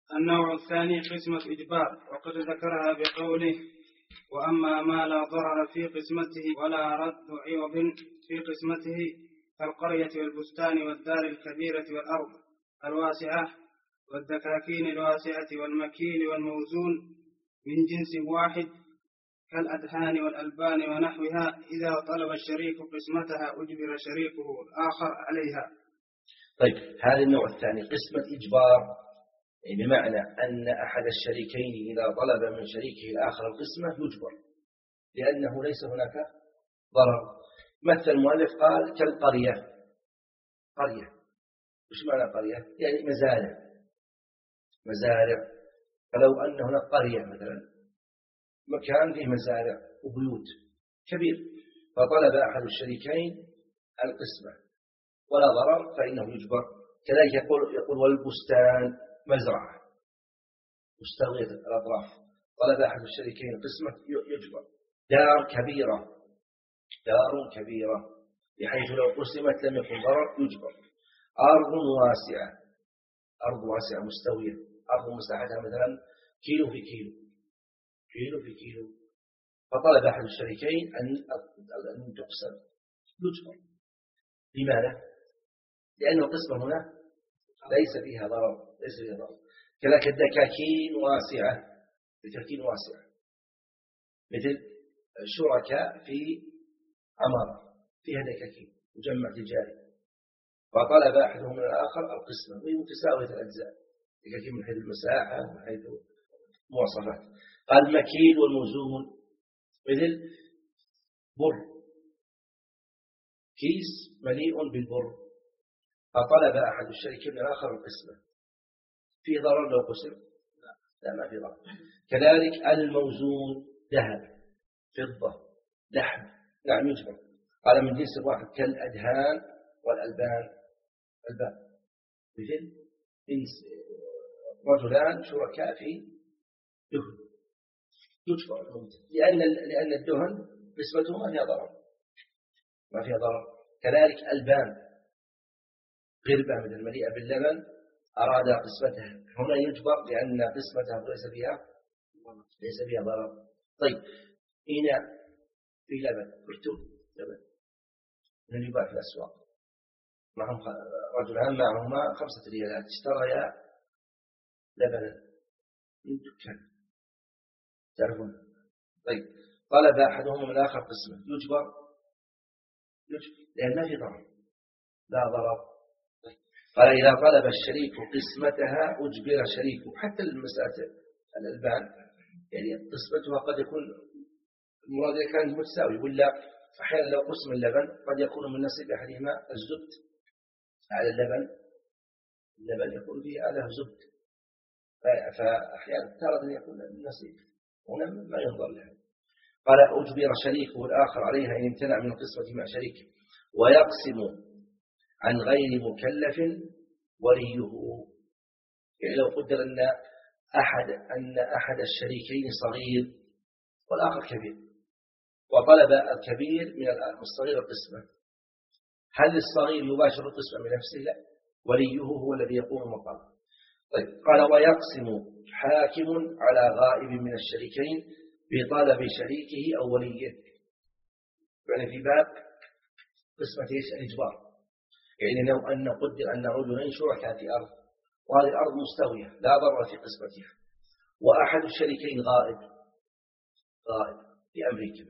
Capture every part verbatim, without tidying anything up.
النوع الثاني قسمة إجبار، وقد ذكرها بقوله: وأما ما لا ضرر في قسمته ولا رد عوض في قسمته كالقرية والبستان والدار الكبيرة والأرض الواسعة والدكاكين الواسعة والمكيل والموزون من جنس واحد كالأدهان والألبان ونحوها، إذا طلب الشريك قسمتها أجبر شريكه الآخر عليها. طيب، هذا النوع الثاني قسمة إجبار، بمعنى أن أحد الشريكين إذا طلب من شريكه الآخر القسمة يجبر، لأنه ليس هناك ضرر. مثل المؤلف قال كالقرية. قرية، وش معنى قرية؟ يعني مزارع. مزارع، فلو أن هناك قرية مثلا، مكان فيه مزارع وبيوت كبير، فطلب أحد الشريكين القسمة ولا ضرر فإنه يجبر. كذلك يقول, يقول والبستان مزرعة مستوية الأطراف، طلب أحد الشريكين قسمة يجبر. دار كبيرة، دار كبيرة بحيث لو قسمت لم يكن ضرر يجبر. أرض واسعة، أرض واسعة مستوية، أرض مساحتها مثلا كيلو في كيلو، كيلو في كيلو، فطلب أحد الشريكين أن تقسم يجبر. لماذا؟ لأن القسمة هنا ليس فيها ضرر، ليس فيها ضرر. كذلك الدكاكين واسعة، دكاكين واسعة مثل شركاء في عمارة فيها دكاكين مجمع تجاري، فطلب أحدهم من الآخر القسمة وهي متساوية الأجزاء، دكاكين من حيث المساحة ومن حيث مواصفات. قال المكيل والموزون مثل بر، كيس مليء بالبر، فطلب أحد الشريكين من الآخر القسمة، في ضرر لو قسم؟ لا، ما في ضرر. كذلك الموزون ذهب فضة لحم، نعم يجبر. قال من جنس واحد كالأدهان والألبان. البان مثل رجلان شركاء في دهن يجبر، لأن لأن الدهن قسمته ما فيها ضرر، ما فيها ضرر. كذلك البان قربة من المليئة باللبن أراد قسمتها، هنا يجبر لأن قسمتها ليس فيها ليس فيها ضرر. طيب، إناء في لبن، برتون لبن من يباع في الأسواق، معهم رجلان معهما خمسة ريالات اشتريا لبنا من دكان، تعرفون. طيب، طلب أحدهما من الآخر قسمة يجبر، يجبر لأن ما في ضرر، لا ضرر. قال إذا طلب الشريك قسمتها أجبر شريكه. حتى المسألة الألبان يعني قسمتها قد يكون المراد كان متساوي، ولا أحيانا لو قسم اللبن قد يكون من نصيب أحدهما الزبد على اللبن، اللبن يكون فيه على زبد، فأحيانا ترى أن يكون النصيب هنا ما ينظر له. قال أجبر شريكه الآخر عليها إن امتنع من القسمة مع شريكه، ويقسم عن غير مكلف وليه. يعني لو قدر أن أحد أن أحد الشريكين صغير والآخر كبير، وطلب الكبير من الصغير القسمة، هل الصغير يباشر القسمة بنفسه؟ لا، وليه هو الذي يقوم المقام. طيب، قال ويقسم حاكم على غائب من الشريكين بطلب شريكه أو وليه. يعني في باب قسمة ايش؟ الإجبار. يعني لو أن قدر أن رجلين شركاء في أرض، وهذه الأرض مستوية لا ضرر في قسمتها، وأحد الشريكين غائب غائب في أمريكا،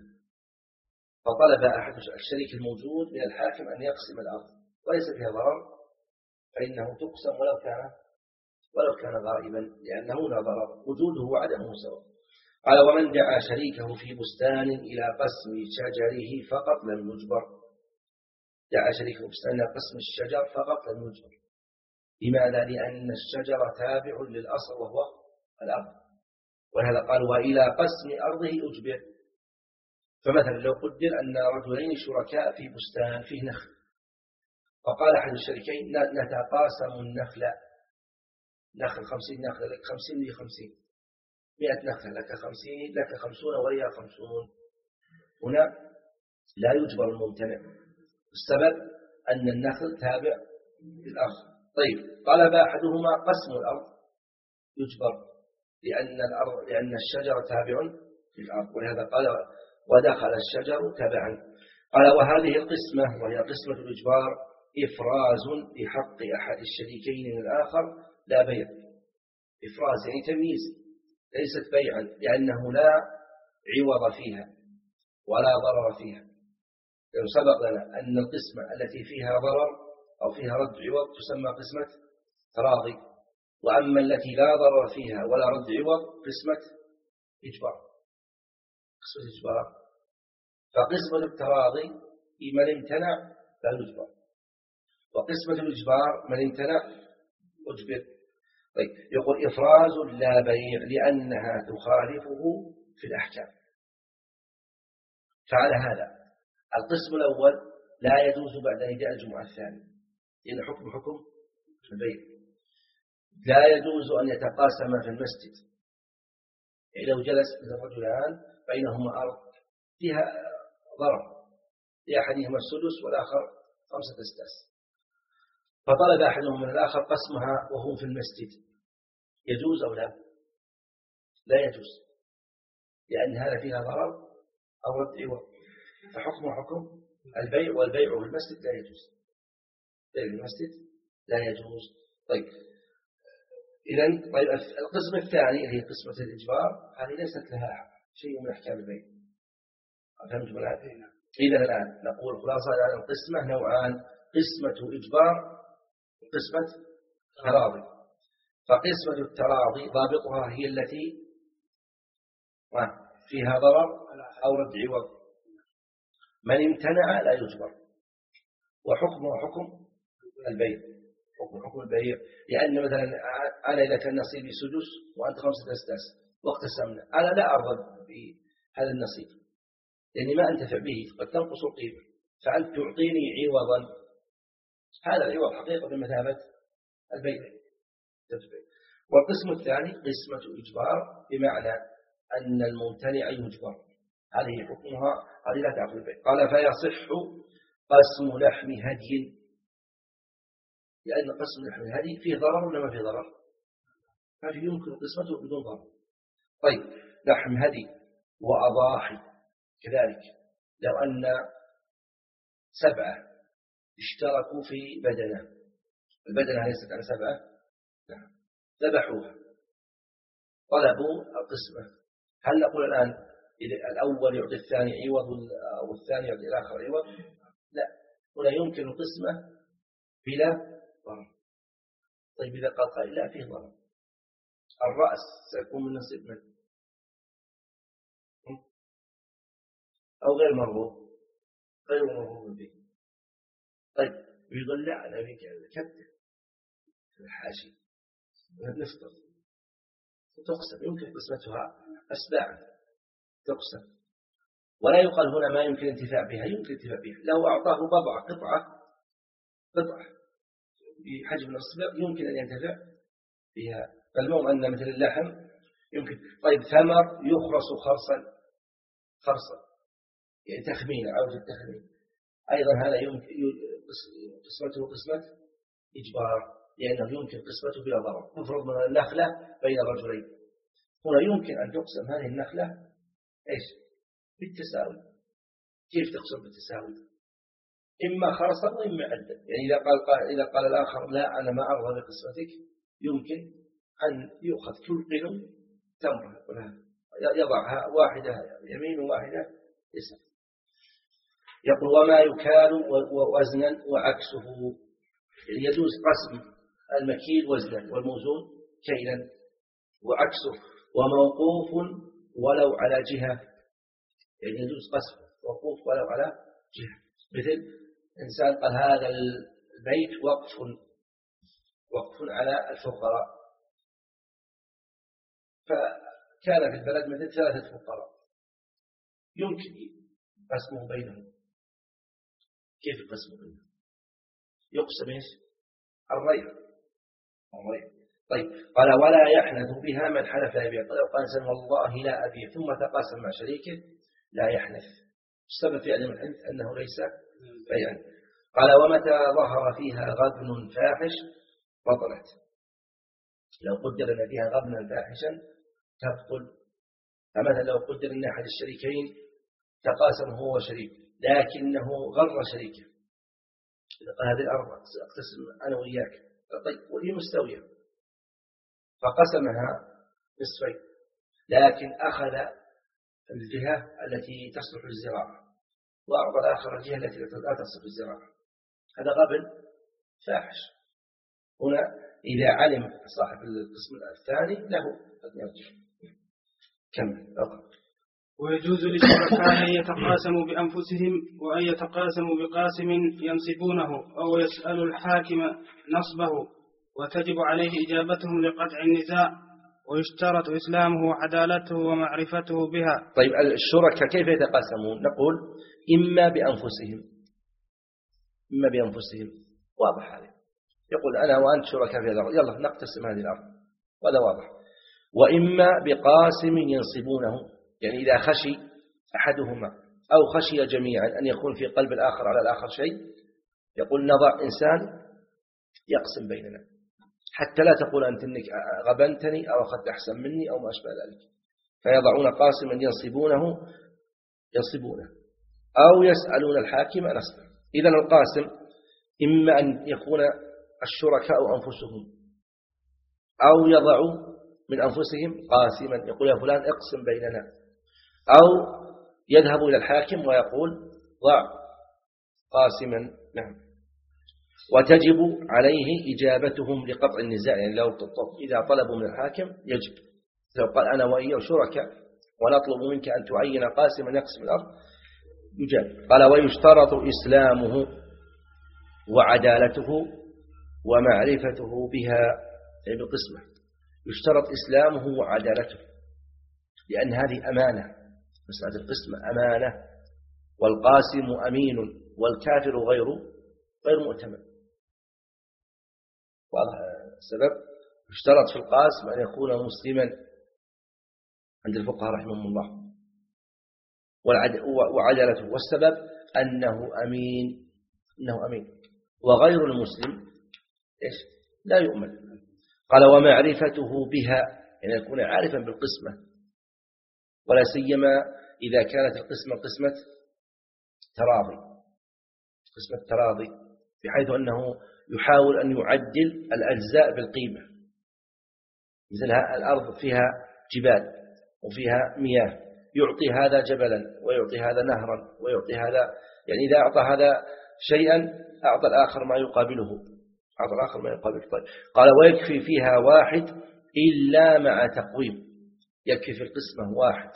فطلب أحد الشريك الموجود من الحاكم أن يقسم الأرض وليس فيها ضرر، فإنه تقسم ولو كان ولو كان غائبا، لأنه لا ضرر، وجوده وعدمه سواء. قال ومن دعا شريكه في بستان إلى قسم شجره فقط لم يجبر. دعا شريكه في بستان إلى قسم الشجر فقط لم يجبر. لماذا؟ لأن الشجر تابع للأصل وهو الأرض، ولهذا قال وإلى قسم أرضه أجبر. فمثلا لو قدر أن رجلين شركاء في بستان فيه نخل، فقال أحد الشريكين نتقاسم النخل، نخل خمسين نخلة لك خمسين لي خمسين، مئة نخلة لك خمسين لك خمسون ولي خمسون، هنا لا يجبر الممتنع، السبب أن النخل تابع للأرض. طيب، طلب أحدهما قسم الأرض يجبر لأن الأرض لأن الشجر تابع للأرض، ولهذا قال ودخل الشجر تبعا. قال وهذه القسمة وهي قسمة الإجبار إفراز لحق أحد الشريكين من الآخر لا بيع. إفراز يعني تمييز، ليست بيعا، لأنه لا عوض فيها ولا ضرر فيها. لو سبق لنا أن القسمة التي فيها ضرر أو فيها رد عوض تسمى قسمة تراضي، وأما التي لا ضرر فيها ولا رد عوض قسمة إجبار. قسمة إجبار. فقسمة التراضي من امتنع لا يجبر، وقسمة الإجبار من امتنع أجبر. طيب يقول إفراز لا بيع لأنها تخالفه في الأحكام. فعلى هذا القسم الأول لا يجوز بعد نداء الجمعة الثاني، لأن حكم حكم البيع. لا يجوز أن يتقاسم في المسجد. يعني لو جلس الرجلان بينهما أرض فيها ضرر، لأحدهما السدس والآخر خمسة أسداس، فطلب أحدهم من الآخر قسمها وهو في المسجد، يجوز أو لا؟ لا يجوز، لأن هذا فيها ضرر أو رد عوض. فحكم حكم البيع، والبيع في المسجد لا يجوز. بيع في المسجد لا يجوز. طيب إذن طيب القسم الثاني اللي هي قسمة الإجبار هذه ليست لها شيء من أحكام البيع. فهمتم الآن؟ إذن الآن نقول خلاصة الآن القسمة نوعان: قسمة إجبار وقسمة تراضي. فقسمة التراضي ضابطها هي التي فيها ضرر أو رد عوض، من امتنع لا يجبر. وحكمه حكم البيع، حكم حكم البيع، لأن مثلا أنا إذا كان نصيبي سدس وأنت خمسة أسداس واقتسمنا، أنا لا أرغب بهذا النصيب لأني ما أنتفع به، قد تنقص القيمة، فأنت تعطيني عوضا. هذا العوض حقيقة بمثابة البيع. والقسم الثاني قسمة إجبار، بمعنى أن الممتنع يجبر. هذه حكمها، هذه لا تعقل البيع. قال فيصح قسم لحم هدي، لأن قسم لحم الهدي فيه ضرر ولا ما فيه ضرر؟ ما فيه، يمكن قسمته بدون ضرر. طيب لحم هدي وأضاحي كذلك، لو أن سبعة اشتركوا في بدنة، البدنة ليست على سبعة، ذبحوها، طلبوا القسمة، هل نقول الآن الأول يعطي الثاني عوض والثاني يعطي الآخر عوض؟ لا، هنا يمكن القسمة بلا ضرر. طيب إذا قال قائل لا فيه ضرر، الرأس سيكون من نصيب من أو غير مرغوب، غير مرغوب به. طيب يقول لا أنا بك كتة الحاشي نفطر تقسم، يمكن قسمتها أسباع تقسم، ولا يقال هنا ما يمكن انتفاع بها، يمكن انتفاع بها. لو أعطاه بضع قطعة قطعة بحجم الأصبع يمكن أن ينتفع بها. فالمهم أن مثل اللحم يمكن. طيب ثمر يخرص خرصا خرصا يعني تخمين، عودة التخمين، أيضا هذا يمكن قسمته قسمة إجبار، لأنه يمكن قسمته بلا ضرر. نفرض من النخلة بين الرجلين، هنا يمكن أن تقسم هذه النخلة إيش؟ بالتساوي. كيف تقسم بالتساوي؟ إما خرصا وإما عدا. يعني إذا قال, قال إذا قال الآخر لا أنا ما أرضى بقسمتك، يمكن أن يؤخذ كل قلم تمر يضعها واحدة يمين وواحدة يسار. يقول وما يكال وزنا وعكسه، يجوز قسم المكيل وزنا والموزون كيلا، وعكسه وموقوف ولو على جهة، يعني يجوز قسم موقوف ولو على جهة. مثل إنسان قال هذا البيت وقف وقف على الفقراء، فكان في البلد مثل ثلاثة فقراء، يمكن قسمه بينهم. كيف قسمه بينهم؟ يقسم ايش؟ الريع الريع. طيب قال ولا يحنث بها من حلف لا يبيع. لو قال سن والله لا أبيع ثم تقاسم مع شريكه لا يحنث. السبب في عدم الحنث أنه ليس بيعا. قال ومتى ظهر فيها غبن فاحش بطلت. لو قدر أن فيها غبنا فاحشا تبطل. فمثلا لو قدر أن أحد الشريكين تقاسم هو وشريك لكنه غر شريكه، إذا قال هذه الأرض أقتسم أنا وإياك، طيب وهي مستوية، فقسمها نصفين، لكن أخذ الجهة التي تصلح للزراعة وأعطى الآخر الجهة التي لا تصلح للزراعة، هذا غبن فاحش. هنا إذا علم صاحب القسم الثاني له أن يرجع. كمل. ويجوز للشركاء أن يتقاسموا بأنفسهم وأن يتقاسموا بقاسم ينصبونه أو يسأل الحاكم نصبه، وتجب عليه إجابتهم لقطع النزاع، ويشترط إسلامه وعدالته ومعرفته بها. طيب الشركاء كيف يتقاسمون؟ نقول إما بأنفسهم، إما بأنفسهم، واضح هذا، يقول أنا وأنت شركاء في الأرض، يلا نقتسم هذه الأرض، وهذا واضح. وإما بقاسم ينصبونه، يعني إذا خشي أحدهما أو خشي جميعا أن يكون في قلب الآخر على الآخر شيء، يقول نضع إنسان يقسم بيننا حتى لا تقول أنت إنك غبنتني أو أخذت أحسن مني أو ما أشبه ذلك، فيضعون قاسما ينصبونه ينصبونه أو يسألون الحاكم نصبه. إذن القاسم إما أن يكون الشركاء أنفسهم أو يضعوا من أنفسهم قاسما، يقول يا فلان اقسم بيننا، أو يذهب إلى الحاكم ويقول ضع قاسما. نعم. وتجب عليه إجابتهم لقطع النزاع، يعني لو إذا طلبوا من الحاكم يجب، لو قال أنا وإياه شركاء ونطلب منك أن تعين قاسما يقسم الأرض يجاب. قال ويشترط إسلامه وعدالته ومعرفته بها، يعني بقسمه يشترط إسلامه وعدالته، لأن هذه أمانة، مسألة القسم أمانة، والقاسم أمين والكافر غير غير مؤتمن. واضح السبب؟ يشترط في القاسم أن يكون مسلما عند الفقهاء رحمهم الله، وعدالته، والسبب أنه أمين، أنه أمين، وغير المسلم إيش؟ لا يؤمن. قال ومعرفته بها، يعني يكون عارفا بالقسمة، ولا سيما إذا كانت القسمة قسمة تراضي، قسمة تراضي بحيث أنه يحاول أن يعدل الأجزاء بالقيمة، مثل الأرض فيها جبال وفيها مياه، يعطي هذا جبلا ويعطي هذا نهرا ويعطي هذا، يعني إذا أعطى هذا شيئا أعطى الآخر ما يقابله، أعطى الآخر ما يقابله. طيب. قال ويكفي فيها واحد إلا مع تقويم، يكفي في القسمة واحد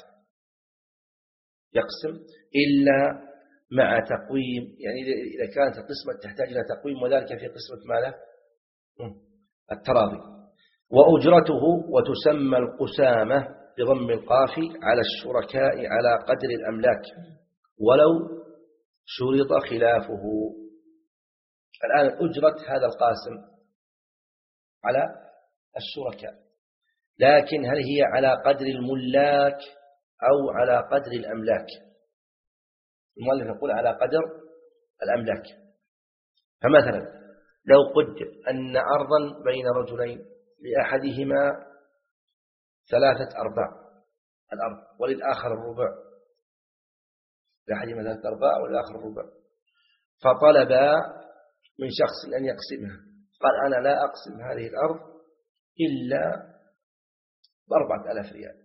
يقسم إلا مع تقويم، يعني إذا كانت القسمة تحتاج إلى تقويم، وذلك في قسمة ماذا؟ التراضي. وأجرته، وتسمى القسامة بضم القاف على الشركاء على قدر الأملاك ولو شرط خلافه. الآن أجرة هذا القاسم على الشركاء، لكن هل هي على قدر الملاك أو على قدر الأملاك؟ المؤلف يقول على قدر الأملاك. فمثلا لو قدر أن أرضا بين رجلين لأحدهما ثلاثة أرباع الأرض وللآخر الربع، لأحدهما ثلاثة أرباع وللآخر الربع، فطلب من شخص أن يقسمها، قال أنا لا أقسم هذه الأرض إلا بأربعة آلاف ريال،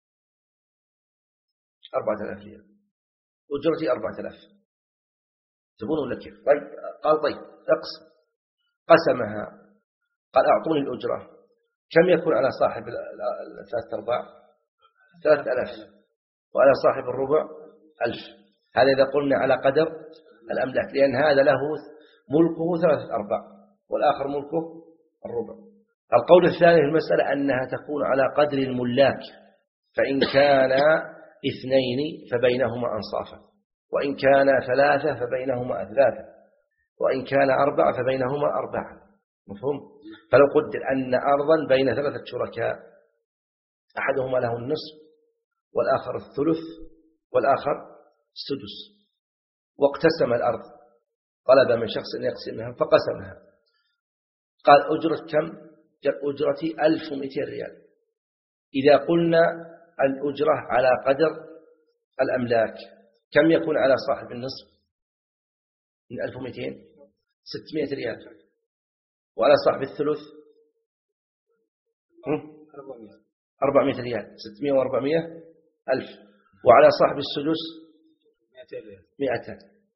أربعة آلاف ريال أجرتي أربعة آلاف، تبون ولا كيف؟ طيب. قال طيب أقسم، قسمها، قال أعطوني الأجرة، كم يكون على صاحب الثلاثة أرباع؟ ثلاثة آلاف، وعلى صاحب الربع ألف. هذا إذا قلنا على قدر الأملاك، لأن هذا له ملكه ثلاثة أرباع والآخر ملكه الربع. القول الثاني في المسألة أنها تكون على قدر الملاك، فإن كان اثنين فبينهما أنصافا، وإن كان ثلاثة فبينهما أثلاثة، وإن كان أربعة فبينهما أربعة. مفهوم؟ فلو قدر أن أرضا بين ثلاثة شركاء أحدهما له النصف والآخر الثلث والآخر السدس، واقتسم الأرض، طلب من شخص أن يقسمها فقسمها، قال أجرة كم؟ كالأجرة ألف ومئتين ريال. إذا قلنا الأجرة على قدر الأملاك كم يكون على صاحب النصف من ألف ومئتين؟ ستمائة ريال. وعلى صاحب الثلث أربعمائة ريال. ستمائة وأربعمائة ألف. وعلى صاحب السدس مئتان،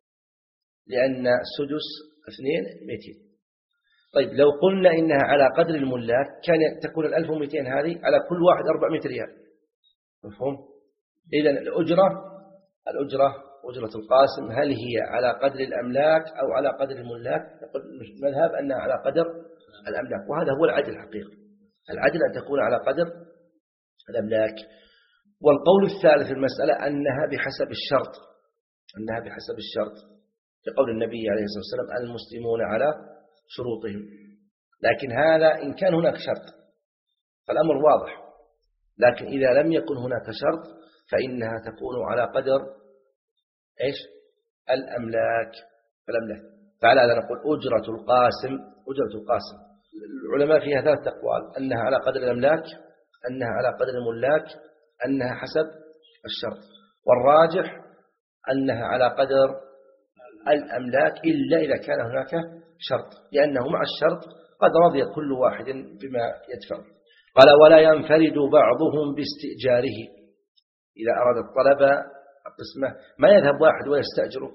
لأن السدس اثنين مئتين. طيب لو قلنا إنها على قدر الملاك كان تكون الألف ومئتين هذه على كل واحد أربعمائة ريال. مفهوم؟ إذن الأجرة الأجرة أجرة القاسم هل هي على قدر الأملاك أو على قدر الملاك؟ نقول المذهب أنها على قدر الأملاك، وهذا هو العدل الحقيقي. العدل أن تكون على قدر الأملاك. والقول الثالث في المسألة أنها بحسب الشرط، أنها بحسب الشرط لقول النبي عليه الصلاة والسلام المسلمون على شروطهم. لكن هذا إن كان هناك شرط فالأمر واضح، لكن إذا لم يكن هناك شرط فإنها تكون على قدر إيش؟ الأملاك. الأملاك. فعلى هذا نقول أجرة القاسم أجرة القاسم العلماء فيها ثلاث أقوال: أنها على قدر الأملاك، أنها على قدر الملاك، أنها حسب الشرط. والراجح أنها على قدر الأملاك إلا إذا كان هناك شرط، لأنه مع الشرط قد رضي كل واحد بما يدفع. قال: ولا ينفرد بعضهم باستئجاره. إذا أراد الطلب القسمة ما يذهب واحد ويستأجره.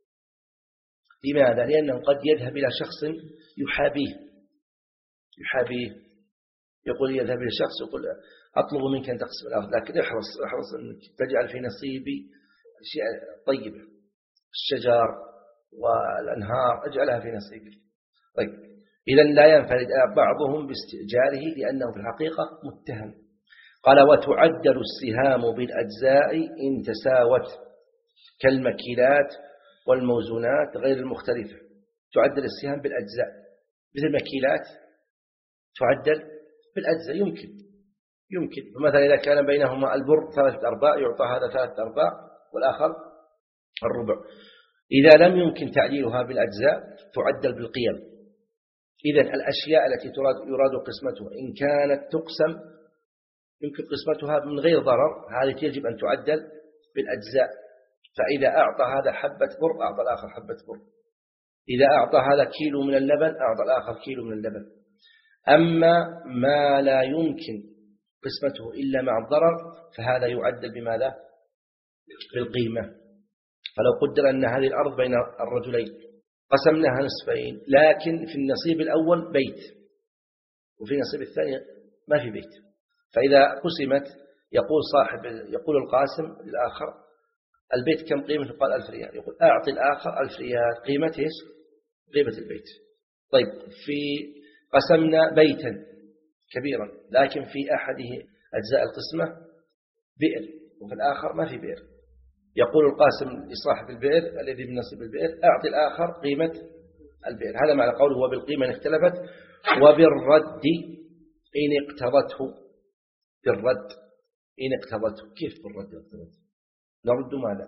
لماذا؟ لأنه قد يذهب إلى شخص يحابيه يحابيه يقول يذهب إلى شخص يقول أطلب منك أن تقسم الأرض، لكن احرص احرص أن تجعل في نصيبي أشياء طيبة، الشجر والأنهار أجعلها في نصيبي. طيب إذن لا ينفرد بعضهم باستئجاره لأنه في الحقيقة متهم. قال: وتعدل السهام بالأجزاء إن تساوت كالمكيلات والموزونات غير المختلفة. تعدل السهام بالأجزاء مثل المكيلات تعدل بالأجزاء، يمكن يمكن فمثلا إذا كان بينهما البر ثلاثة أرباع يعطى هذا ثلاثة أرباع والآخر الربع. إذا لم يمكن تعديلها بالأجزاء تعدل بالقيم. إذن الأشياء التي تراد يراد قسمتها إن كانت تقسم يمكن قسمتها من غير ضرر، هذه يجب أن تعدل بالأجزاء. فإذا أعطى هذا حبة بر أعطى الآخر حبة بر، إذا أعطى هذا كيلو من اللبن أعطى الآخر كيلو من اللبن. أما ما لا يمكن قسمته إلا مع الضرر فهذا يعدل بماذا؟ بالقيمة. فلو قدر أن هذه الأرض بين الرجلين قسمناها نصفين، لكن في النصيب الأول بيت وفي النصيب الثاني ما في بيت، فإذا قسمت يقول صاحب يقول القاسم للآخر البيت كم قيمته؟ قال ألف ريال. يقول أعطي الآخر ألف ريال قيمة إيش؟ قيمة البيت. طيب في قسمنا بيتا كبيرا لكن في أحده أجزاء القسمة بئر وفي الآخر ما في بئر، يقول القاسم لصاحب البئر الذي بنصيب البئر أعطي الآخر قيمة البئر. هذا معنى قوله وبالقيمة اختلفت وبالرد إن اقتضته. بالرد إن اقتضته. كيف بالرد اقتضته؟ نرد ماذا؟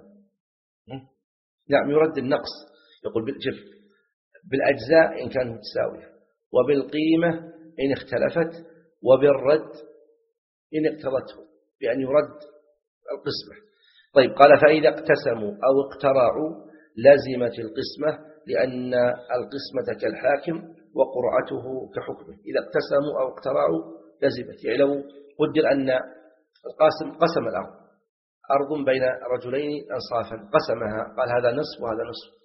نعم يرد النقص. يقول بالجف بالأجزاء إن كانت متساوية، وبالقيمة إن اختلفت، وبالرد إن اقتضته، بأن يرد القسمة. طيب قال: فإذا اقتسموا أو اقترعوا لزمت القسمة لأن القسمة كالحاكم وقرعته كحكمه. إذا اقتسموا أو اقترعوا لزمت، يعني لو قدر أن القاسم قسم الأرض أرض بين رجلين أنصافا قسمها، قال هذا نصف وهذا نصف،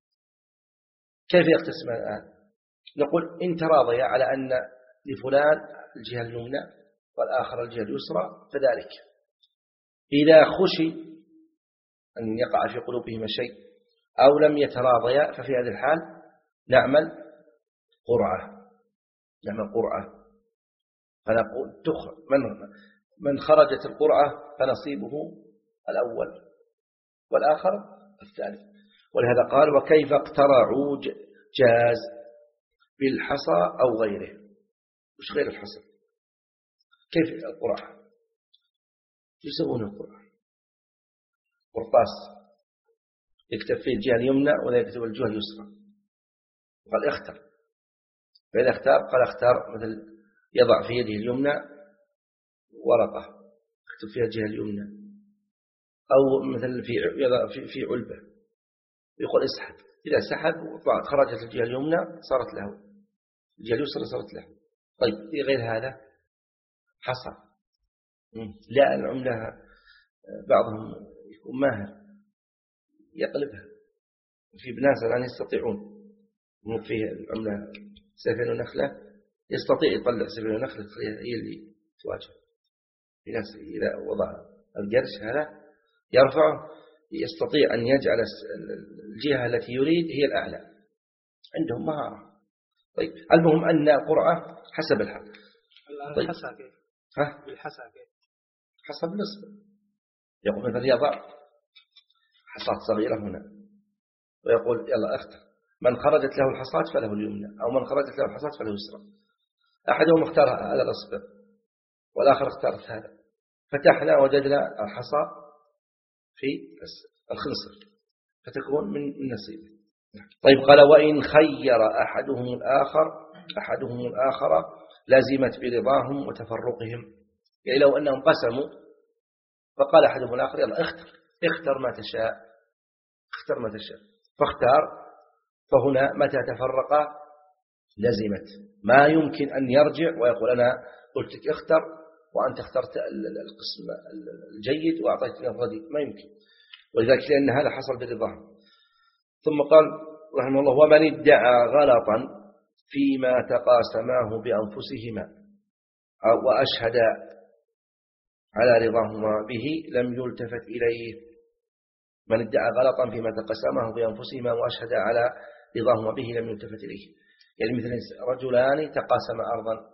كيف يقتسم الآن؟ نقول إن تراضيا على أن لفلان الجهة اليمنى والآخر الجهة اليسرى فذلك. إذا خشي أن يقع في قلوبهما شيء أو لم يتراضيا ففي هذه الحال نعمل قرعة نعمل قرعة فنقول تخرج من من خرجت القرعة فنصيبه الأول والآخر الثالث. ولهذا قال: وكيف اقترعوا جاز بالحصى أو غيره. مش غير الحصى، كيف القرعة؟ يسوون القرعة قرطاس يكتب فيه الجهة اليمنى ولا يكتب الجهة اليسرى، قال اختر، فإذا اختار قال اختار مثل يضع في يده اليمنى ورقة يكتب فيها الجهة اليمنى، أو مثلا في يضع في في علبة يقول اسحب، إذا سحب وطلعت خرجت الجهة اليمنى صارت له، الجهة اليسرى صارت له. طيب في غير هذا حصى، لا العملة بعضهم يكون ماهر يقلبها، في ناس الآن يستطيعون مو فيه العملة سفن ونخلة يستطيع يطلع سفن ونخلة هي اللي تواجه. في ناس إذا وضع القرش هذا يرفعه يستطيع أن يجعل الجهة التي يريد هي الأعلى، عندهم مهارة. طيب المهم أن قرعة حسب الحال. طيب الحسا كيف؟ ها؟ بالحسا كيف؟ حسب نصف، يقول مثلا يضع حصاة صغيرة هنا ويقول يلا اختر، من خرجت له الحصاة فله اليمنى، أو من خرجت له الحصاة فله اليسرى. أحدهم اختار هذا الأصبع والآخر اختار هذا، فتحنا وجدنا الحصى في الخنصر فتكون من نصيبه. طيب قال وإن خير أحدهم الآخر أحدهم الآخر لازمت برضاهم وتفرقهم، يعني لو أنهم قسموا فقال أحدهم الآخر يلا اختر اختر ما تشاء اختر ما تشاء فاختار، فهنا متى تفرق لزمت، ما يمكن أن يرجع ويقول أنا قلت لك اختر وأنت اخترت القسم الجيد وأعطيتني الرديء، ما يمكن، ولذلك لأن هذا حصل برضاهم. ثم قال رحمه الله ومن ادعى غلطا فيما تقاسماه بأنفسهما وأشهد على رضاهما به لم يلتفت إليه. من ادعى غلطا فيما تقاسماه بأنفسهما وأشهد على رضاهما به لم يلتفت إليه، يعني مثل رجلان تقاسم أرضا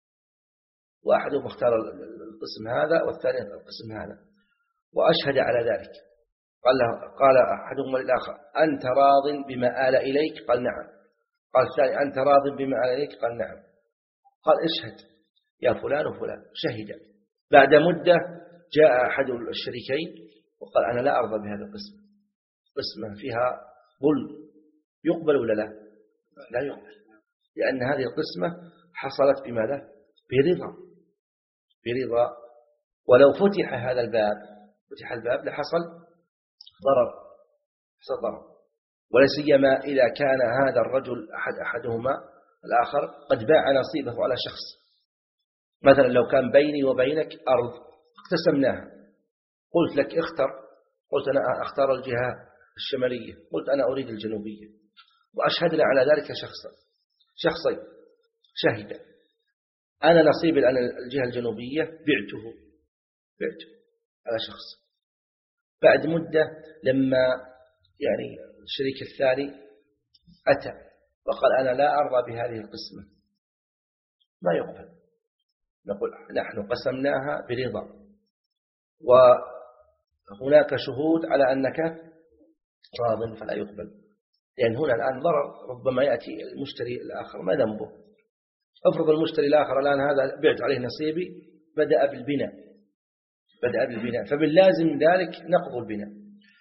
وأحدهم اختار القسم هذا والثاني القسم هذا وأشهد على ذلك، قال له قال أحدهما للآخر أنت راض بما آل إليك؟ قال نعم. قال الثاني أنت راض بما آل إليك؟ قال نعم. قال اشهد يا فلان وفلان، شهد. بعد مدة جاء أحد الشريكين وقال أنا لا أرضى بهذا القسم، قسمة فيها ظلم، يقبل ولا لا؟ لا يقبل، لأن هذه القسمة حصلت بماذا؟ برضا برضا ولو فتح هذا الباب فتح الباب لحصل ضرر حصل ضرر، ولا سيما إذا كان هذا الرجل أحد أحدهما الآخر قد باع نصيبه على شخص. مثلا لو كان بيني وبينك أرض اقتسمناها، قلت لك اختر، قلت أنا أختار الجهة الشمالية، قلت أنا أريد الجنوبية، وأشهدنا على ذلك شخصا شخصين شهد، أنا نصيبي الآن الجهة الجنوبية بعته بعته على شخص. بعد مدة لما يعني الشريك الثاني أتى وقال أنا لا أرضى بهذه القسمة، ما يقبل، نقول نحن قسمناها برضا وهناك شهود على أنك راض، فلا يقبل، لأن هنا الآن ضرر، ربما يأتي المشتري الآخر ما ذنبه. افرض المشتري الآخر الآن هذا بعت عليه نصيبي بدأ بالبناء بدأ بالبناء فباللازم ذلك نقض البناء.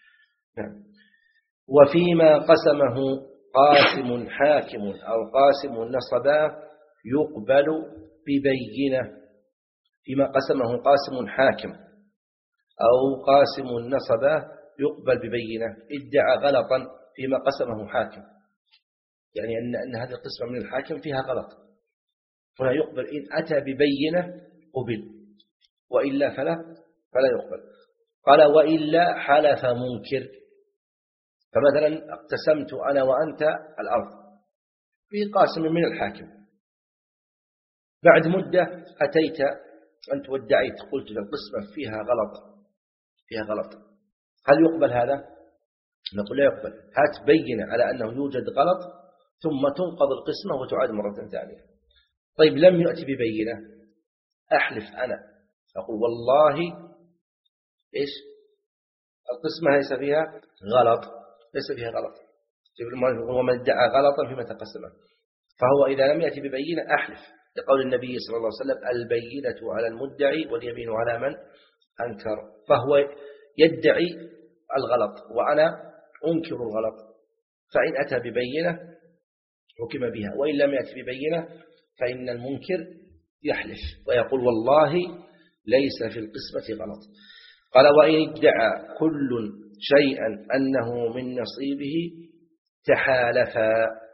وفيما قسمه قاسم حاكم أو قاسم نصباه يقبل ببينة، فيما قسمه قاسم حاكم أو قاسم نصباه يقبل ببينة. ادعى غلطا فيما قسمه حاكم، يعني أن, أن هذه القسمة من الحاكم فيها غلط، فلا يقبل، إن أتى ببينة قبل وإلا فلا فلا يقبل. قال وإلا حلف منكر، فمثلا اقتسمت أنا وأنت الأرض في قاسم من الحاكم، بعد مدة أتيت أنت وادعيت قلت القسمة فيها غلط فيها غلط، هل يقبل هذا؟ نقول لا يقبل، هات بينة على أنه يوجد غلط ثم تنقض القسمة وتعاد مرة ثانية. طيب لم يأتي ببينة، أحلف أنا أقول والله إيش القسمة ليس فيها غلط ليس فيها غلط، ومن ادعى غلطا فيما تقسمه، فهو إذا لم يأتي ببينة أحلف، لقول النبي صلى الله عليه وسلم البينة على المدعي واليمين على من أنكر، فهو يدعي الغلط وأنا أنكر الغلط، فإن أتى ببينة حكم بها، وإن لم يأتي ببينة فإن المنكر يحلف ويقول والله ليس في القسمة غلط. قال وإن ادعى كل شيئا أنه من نصيبه تحالفا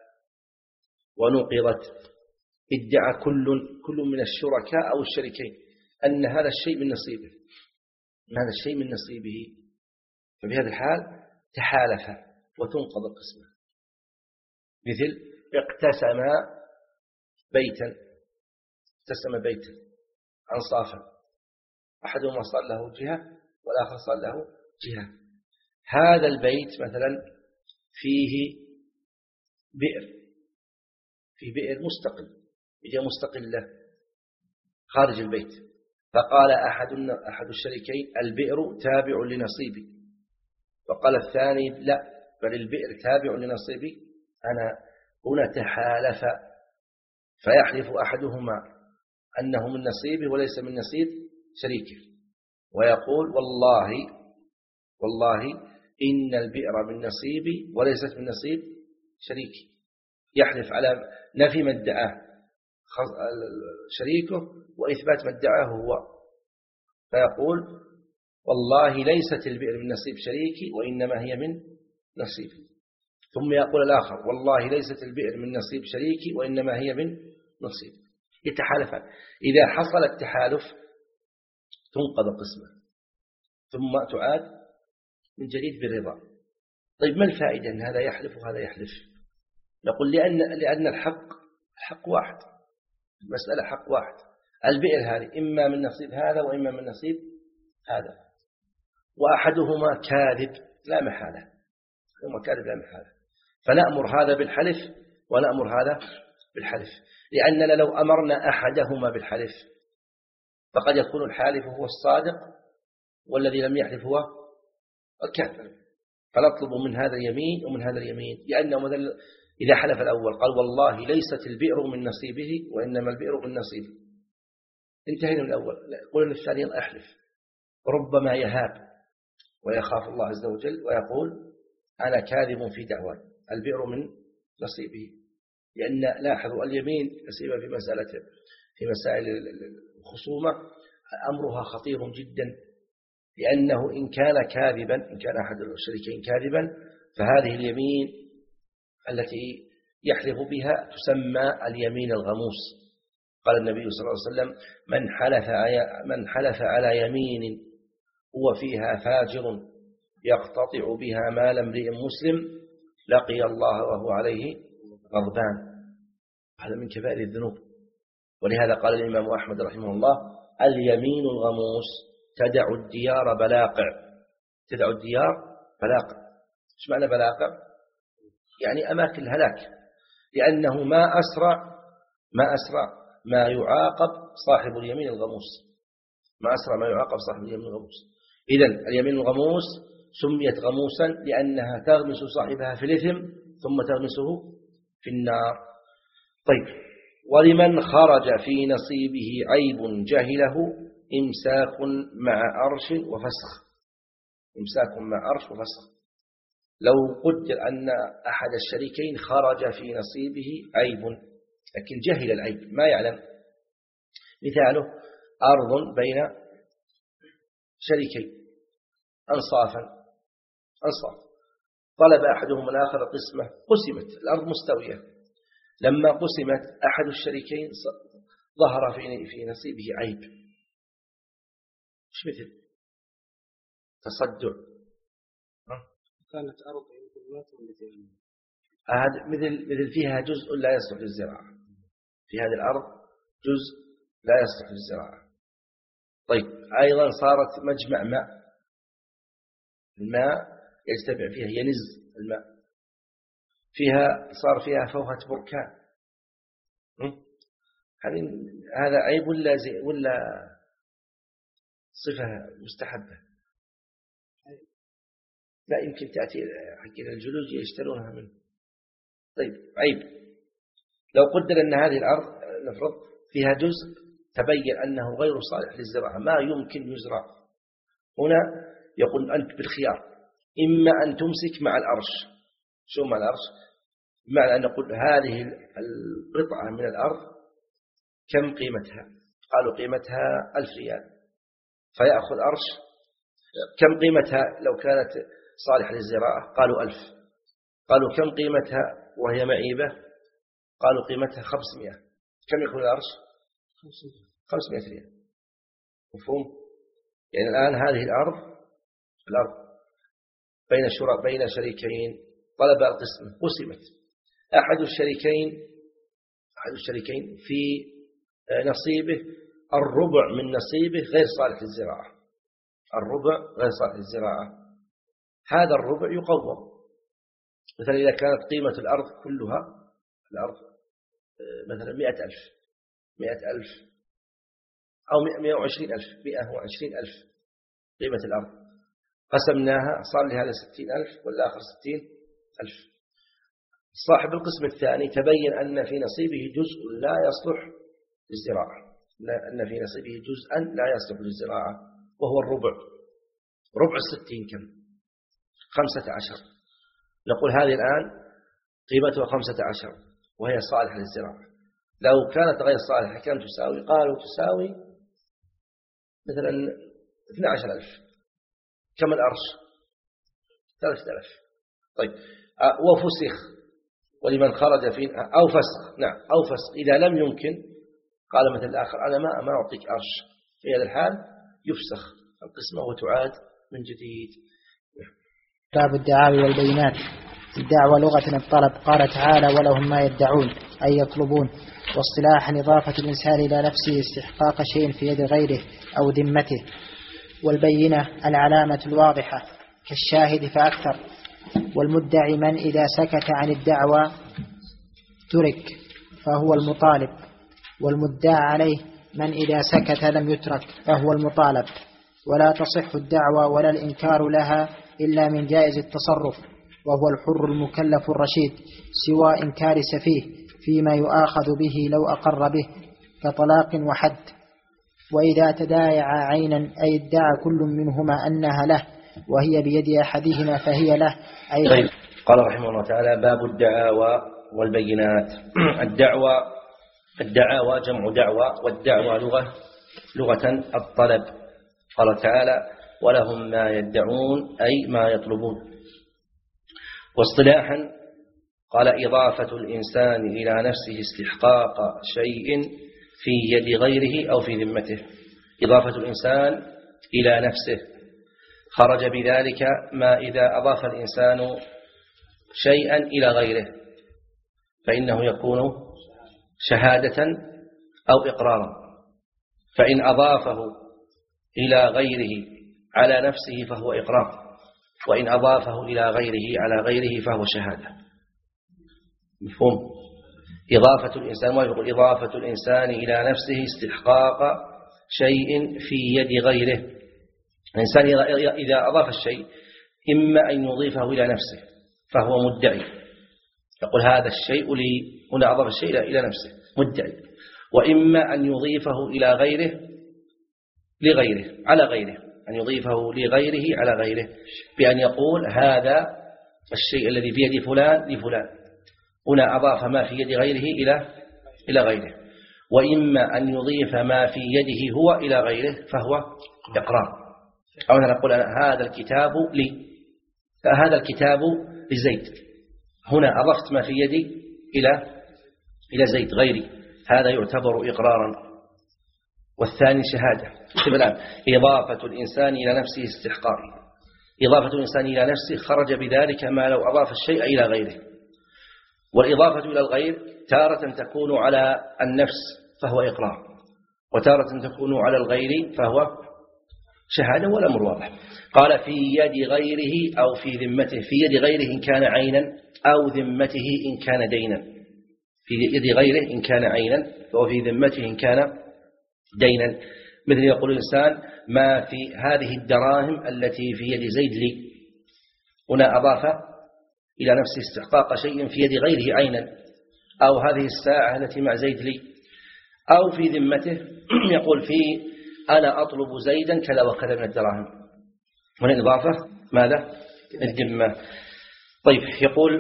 ونقضت. ادعى كل كل من الشركاء أو الشريكين أن هذا الشيء من نصيبه، أن هذا الشيء من نصيبه، ففي هذا الحال تحالفا وتنقض القسمة. مثل اقتسم بيتا، اقتسم بيتا أنصافا، أحدهما صار له جهة والآخر صار له جهة. هذا البيت مثلا فيه بئر، في بئر مستقل، بئر مستقلة خارج البيت، فقال أحد أحد الشريكين البئر تابع لنصيبي، فقال الثاني لا بل البئر تابع لنصيبي أنا. هنا تحالف، فيحلف أحدهما أنه من نصيبه وليس من نصيب شريكه، ويقول والله والله إن البئر من نصيبي وليست من نصيب شريكي، يحلف على نفي ما ادعاه شريكه وإثبات ما ادعاه هو، فيقول والله ليست البئر من نصيب شريكي وإنما هي من نصيبي. ثم يقول الآخر والله ليست البئر من نصيب شريكي وإنما هي من نصيبي. يتحالفان. إذا حصل التحالف تنقض قسمة ثم تعاد من جديد بالرضا. طيب ما الفائدة أن هذا يحلف وهذا يحلف؟ نقول لأن لأن الحق الحق واحد، المسألة حق واحد. البئر هذه إما من نصيب هذا وإما من نصيب هذا، وأحدهما كاذب لا محالة، هما كاذب لا محالة، فنأمر هذا بالحلف ونأمر هذا بالحلف، لأننا لو أمرنا أحدهما بالحلف فقد يكون الحالف هو الصادق والذي لم يحلف هو الكاذب، فنطلب من هذا اليمين ومن هذا اليمين، لأنه مثلا إذا حلف الأول قال والله ليست البئر من نصيبه وإنما البئر من نصيبه، انتهينا من الأول. قلنا الثاني أحلف، ربما يهاب ويخاف الله عز وجل ويقول أنا كاذب في دعواي البئر من نصيبه، لأن لاحظوا اليمين كثيرا في مسألة في مسائل الخصومة أمرها خطير جدا، لأنه إن كان كاذبا، إن كان أحد الشريكين كاذبا، فهذه اليمين التي يحلف بها تسمى اليمين الغموس. قال النبي صلى الله عليه وسلم من حلف من حلف على يمين هو فيها فاجر يقتطع بها مال امرئ مسلم لقي الله وهو عليه غضبان. هذا من كبائر الذنوب، ولهذا قال الإمام أحمد رحمه الله اليمين الغموس تدع الديار بلاقع. تدع الديار بلاقع. ايش معنى بلاقع؟ يعني أماكن الهلاك، لأنه ما أسرع ما أسرع ما يعاقب صاحب اليمين الغموس، ما أسرع ما يعاقب صاحب اليمين الغموس. إذن اليمين الغموس سميت غموسا لأنها تغمس صاحبها في الإثم ثم تغمسه في النار. طيب، ولمن خرج في نصيبه عيب جهله إمساك مع أرش وفسخ. إمساك مع أرش وفسخ. لو قدر أن أحد الشريكين خرج في نصيبه عيب لكن جهل العيب ما يعلم، مثاله أرض بين شريكين أنصافا أنصاف، طلب أحدهم الآخر قسمة، قسمت الأرض مستوية، لما قسمت أحد الشريكين ظهر في نصيبه عيب، مش مثل تصدع، كانت أرض يمكن هذا مثل مثل فيها جزء لا يصلح للزراعة، في هذه الأرض جزء لا يصلح للزراعة. طيب، أيضا صارت مجمع ماء، الماء يجتمع فيها ينز الماء، فيها صار فيها فوهة بركان، هذا عيب ولا زي ولا صفة مستحبة؟ لا يمكن تأتي حق الجلوج يشترونها منه. طيب، عيب. لو قدر أن هذه الأرض نفرض فيها جزء تبين أنه غير صالح للزراعة ما يمكن يزرع، هنا يقول أنت بالخيار، إما أن تمسك مع الأرش. شو مع الأرش؟ بمعنى أن نقول هذه القطعة من الأرض كم قيمتها؟ قالوا قيمتها ألف ريال، فيأخذ أرش. كم قيمتها لو كانت صالحة للزراعة؟ قالوا ألف. قالوا كم قيمتها وهي معيبة؟ قالوا قيمتها خمسمائة. كم يكون الأرش؟ خمسمائة ريال. مفهوم؟ يعني الآن هذه الأرض الأرض بين شراء بين شريكين، طلب القسم، قسمت. أحد الشريكين أحد الشريكين في نصيبه الربع من نصيبه غير صالح للزراعة، الربع غير صالح للزراعة. هذا الربع يقوم. مثلا إذا كانت قيمة الأرض كلها الأرض مثلا مئة ألف مئة ألف أو مئة وعشرين ألف مئة وعشرين ألف قيمة الأرض، قسمناها صار لهذا ستين ألف والآخر ستين ألف. صاحب القسم الثاني تبين أن في نصيبه جزء لا يصلح للزراعة، أن في نصيبه جزءا لا يصلح للزراعة وهو الربع. ربع الستين كم؟ خمسة عشر. نقول هذه الآن قيمتها خمسة عشر وهي صالحة للزراعة. لو كانت غير صالحة كم تساوي؟ قالوا تساوي مثلا اثني عشر ألف. كم الأرش؟ ثلاثة آلاف. طيب وفسخ ولمن خرج في أو فسخ، نعم أو فسخ إذا لم يمكن، قال مثل الآخر أنا ما ما أعطيك أرش، في هذا الحال يفسخ القسمة وتعاد من جديد. باب الدعاوى والبينات. الدعوى لغة الطلب، قال تعالى ولهم ما يدعون أي يطلبون، واصطلاحا إضافة الإنسان إلى نفسه استحقاق شيء في يد غيره أو ذمته. والبينة العلامة الواضحة كالشاهد فأكثر. والمدعي من إذا سكت عن الدعوى ترك فهو المطالب، والمدعى عليه من إذا سكت لم يترك فهو المطالب. ولا تصح الدعوى ولا الإنكار لها إلا من جائز التصرف، وهو الحر المكلف الرشيد، سوى إنكار سفيه فيما يؤاخذ به لو أقر به كطلاق وحد. وإذا تدايع عينا أي ادعى كل منهما أنها له وهي بيد أحدهما فهي له أي. طيب. قال رحمه الله تعالى باب الدعاوى والبينات. الدعوى الدعاوى جمع دعوى، والدعوى لغة لغة الطلب. قال تعالى ولهم ما يدعون أي ما يطلبون. واصطلاحا قال إضافة الإنسان إلى نفسه استحقاق شيء في يد غيره أو في ذمته. إضافة الإنسان إلى نفسه خرج بذلك ما إذا أضاف الإنسان شيئا إلى غيره فإنه يكون شهادة أو إقرارا. فإن أضافه إلى غيره على نفسه فهو إقرار، وإن أضافه إلى غيره على غيره فهو شهادة. مفهوم؟ إضافة الإنسان، ما يقول إضافة الإنسان إلى نفسه استحقاق شيء في يد غيره. الإنسان إذا أضاف الشيء إما أن يضيفه إلى نفسه فهو مدعي، يقول هذا الشيء لي، هنا أضاف الشيء إلى نفسه مدعي. وإما أن يضيفه إلى غيره لغيره على غيره، أن يضيفه لغيره على غيره بأن يقول هذا الشيء الذي بيد فلان لفلان. هنا أضاف ما في يد غيره إلى إلى غيره. وإما أن يضيف ما في يده هو إلى غيره فهو إقرار. أو أن نقول هذا الكتاب لي، هذا الكتاب لزيد، هنا أضفت ما في يدي إلى إلى زيد غيري، هذا يعتبر إقرارا. والثاني شهادة. الآن إضافة الإنسان إلى نفسه استحقاق. إضافة الإنسان إلى نفسه خرج بذلك ما لو أضاف الشيء إلى غيره. والإضافة إلى الغير تارة تكون على النفس فهو إقرار، وتارة تكون على الغير فهو شهادة. والأمر واضح. قال في يد غيره أو في ذمته. في يد غيره إن كان عينا، أو ذمته إن كان دينا. في يد غيره إن كان عينا، وفي ذمته إن كان دينا. مثل يقول الإنسان ما في هذه الدراهم التي في يد زيد لي، هنا أضاف إلى نفسه استحقاق شيء في يد غيره عينا. أو هذه الساعة التي مع زيد لي. أو في ذمته يقول في أنا أطلب زيدا كذا وكذا من الدراهم، هنا إضافة ماذا؟ الذمة. طيب يقول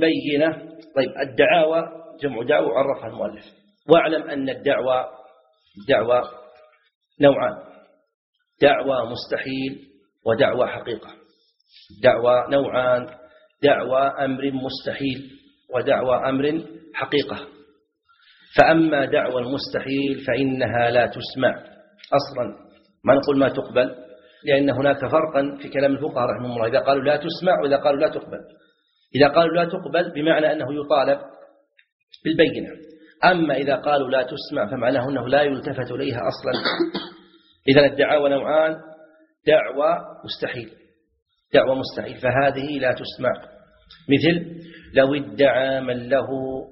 والبينة. طيب الدعاوى جمع دعوة عرفها المؤلف. واعلم أن الدعوى الدعوى نوعان: دعوى مستحيل ودعوى حقيقة. دعوى نوعان: دعوى أمر مستحيل ودعوى أمر حقيقة. فأما دعوى المستحيل فإنها لا تسمع أصلا، ما نقول ما تقبل، لأن هناك فرقا في كلام الفقهاء رحمهم الله، إذا قالوا لا تسمع وإذا قالوا لا تقبل. إذا قالوا لا تقبل بمعنى أنه يطالب بالبينة، أما إذا قالوا لا تسمع فمعناه أنه لا يلتفت إليها أصلا. إذا الدعاوى نوعان: دعوى مستحيل دعوى مستحيل فهذه لا تسمع. مثل لو ادعى من له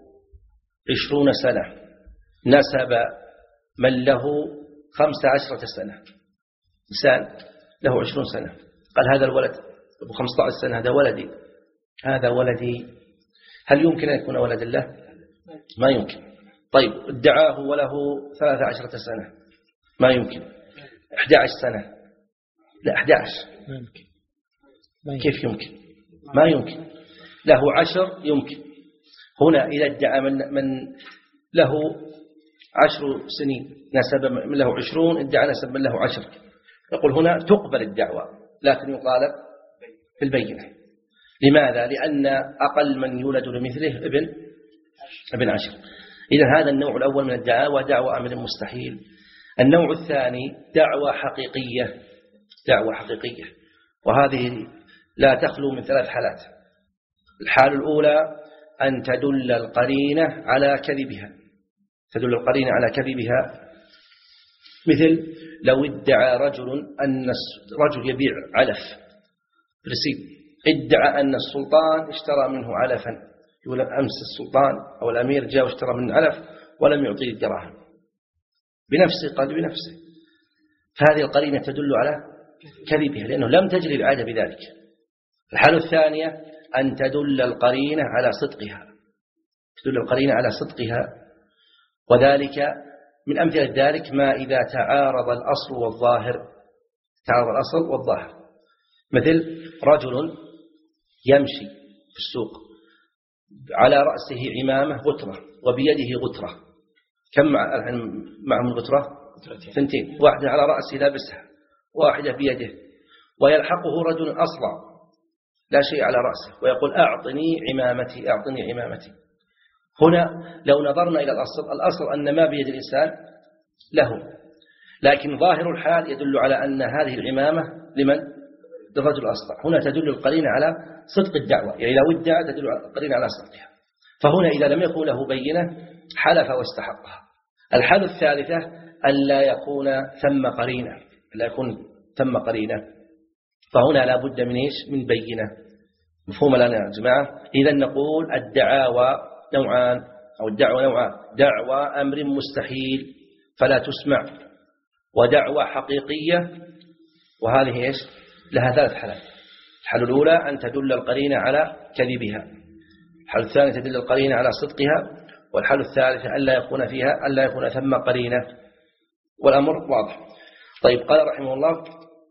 عشرون سنة نسب من له خمس عشرة سنة. إنسان له عشرون سنة قال هذا الولد أبو خمسة عشر سنة هذا ولدي هذا ولدي، هل يمكن أن يكون ولد الله؟ ما يمكن. طيب ادعاه وله ثلاثة عشرة سنة، ما يمكن. أحد عشر سنة، لا أحد عشر يمكن. كيف يمكن؟ ما يمكن. له عشر يمكن. هنا إذا ادعى من, من له عشر سنين نسب من له عشرون ادعى نسب من له عشر، يقول هنا تقبل الدعوة لكن يطالب بالبينة. لماذا؟ لأن أقل من يولد لمثله ابن ابن عشر. إذا هذا النوع الأول من الدعاوى دعوى أمر مستحيل. النوع الثاني دعوى حقيقية دعوى حقيقية وهذه لا تخلو من ثلاث حالات. الحالة الأولى أن تدل القرينة على كذبها تدل القرينة على كذبها مثل لو ادعى رجل أن رجل يبيع علف رسيد، ادعى أن السلطان اشترى منه علفا، يقول أمس السلطان أو الأمير جاء واشترى منه علف ولم يعطيه الدراهم، بنفسه قال بنفسه، فهذه القرينة تدل على كذبها لأنه لم تجري العادة بذلك. الحالة الثانية أن تدل القرينة على صدقها تدل القرينة على صدقها وذلك من أمثلة ذلك ما إذا تعارض الأصل والظاهر تعارض الأصل والظاهر. مثل رجل يمشي في السوق على رأسه عمامة غترة وبيده غترة، كم معهم الغترة؟ ثنتين، واحدة على رأسه لابسها واحدة بيده، ويلحقه رجل أصلع لا شيء على رأسه ويقول أعطني عمامتي أعطني عمامتي. هنا لو نظرنا إلى الأصل الأصل أن ما بيد الإنسان له، لكن ظاهر الحال يدل على أن هذه العمامة لمن؟ للرجل الأصلع. هنا تدل القرينة على صدق الدعوة، يعني لو ادعى تدل القرينة على صدقها. فهنا إذا لم يكن له بينة حلف واستحقها. الحالة الثالثة ألا يكون ثم قرينة لا يكون ثم قرينة فهنا لا بد من إيش؟ من بينة. مفهوم لنا يا جماعة؟ إذا نقول الدعاوى نوعان أو الدعوة نوعان: دعوى أمر مستحيل فلا تسمع، ودعوة حقيقية وهذه إيش؟ لها ثلاث حالات. الحالة الأولى أن تدل القرينة على كذبها، الحالة الثانية تدل القرينة على صدقها، والحالة الثالثة ألا يكون فيها ألا يكون ثم قرينة، والأمر واضح. طيب قال رحمه الله: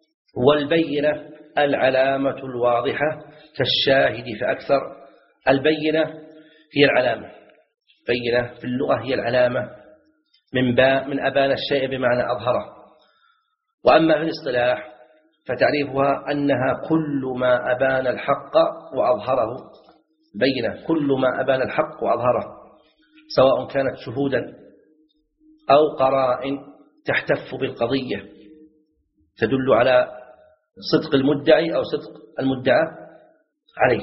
والبينة العلامة الواضحة كالشاهد فأكثر. البينة هي العلامة، بينة في اللغة هي العلامة من با من أبان الشيء بمعنى أظهره. وأما في الاصطلاح فتعريفها أنها كل ما أبان الحق وأظهره. بينة كل ما أبان الحق وأظهره، سواء كانت شهودا أو قرائن تحتف بالقضية تدل على صدق المدعي أو صدق المدعى عليه.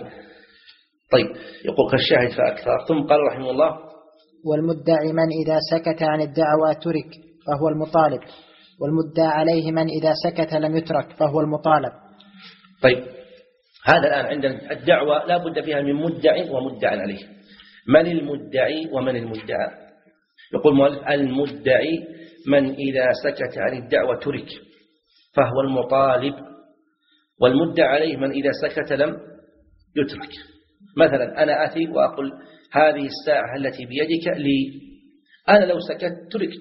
طيب يقول كالشاهد فأكثر. ثم قال رحمه الله: والمدعي من إذا سكت عن الدعوى ترك فهو المطالب، والمدعى عليه من إذا سكت لم يترك فهو المطالب. طيب هذا الآن عندنا الدعوة لا بد فيها من مدعي ومدعى عليه. من المدعي ومن المدعى؟ يقول مؤلف: المدعي من إذا سكت عن الدعوة ترك فهو المطالب، والمدعى عليه من إذا سكت لم يترك. مثلا أنا أتي وأقول هذه الساعة التي بيدك لي، أنا لو سكت تركت،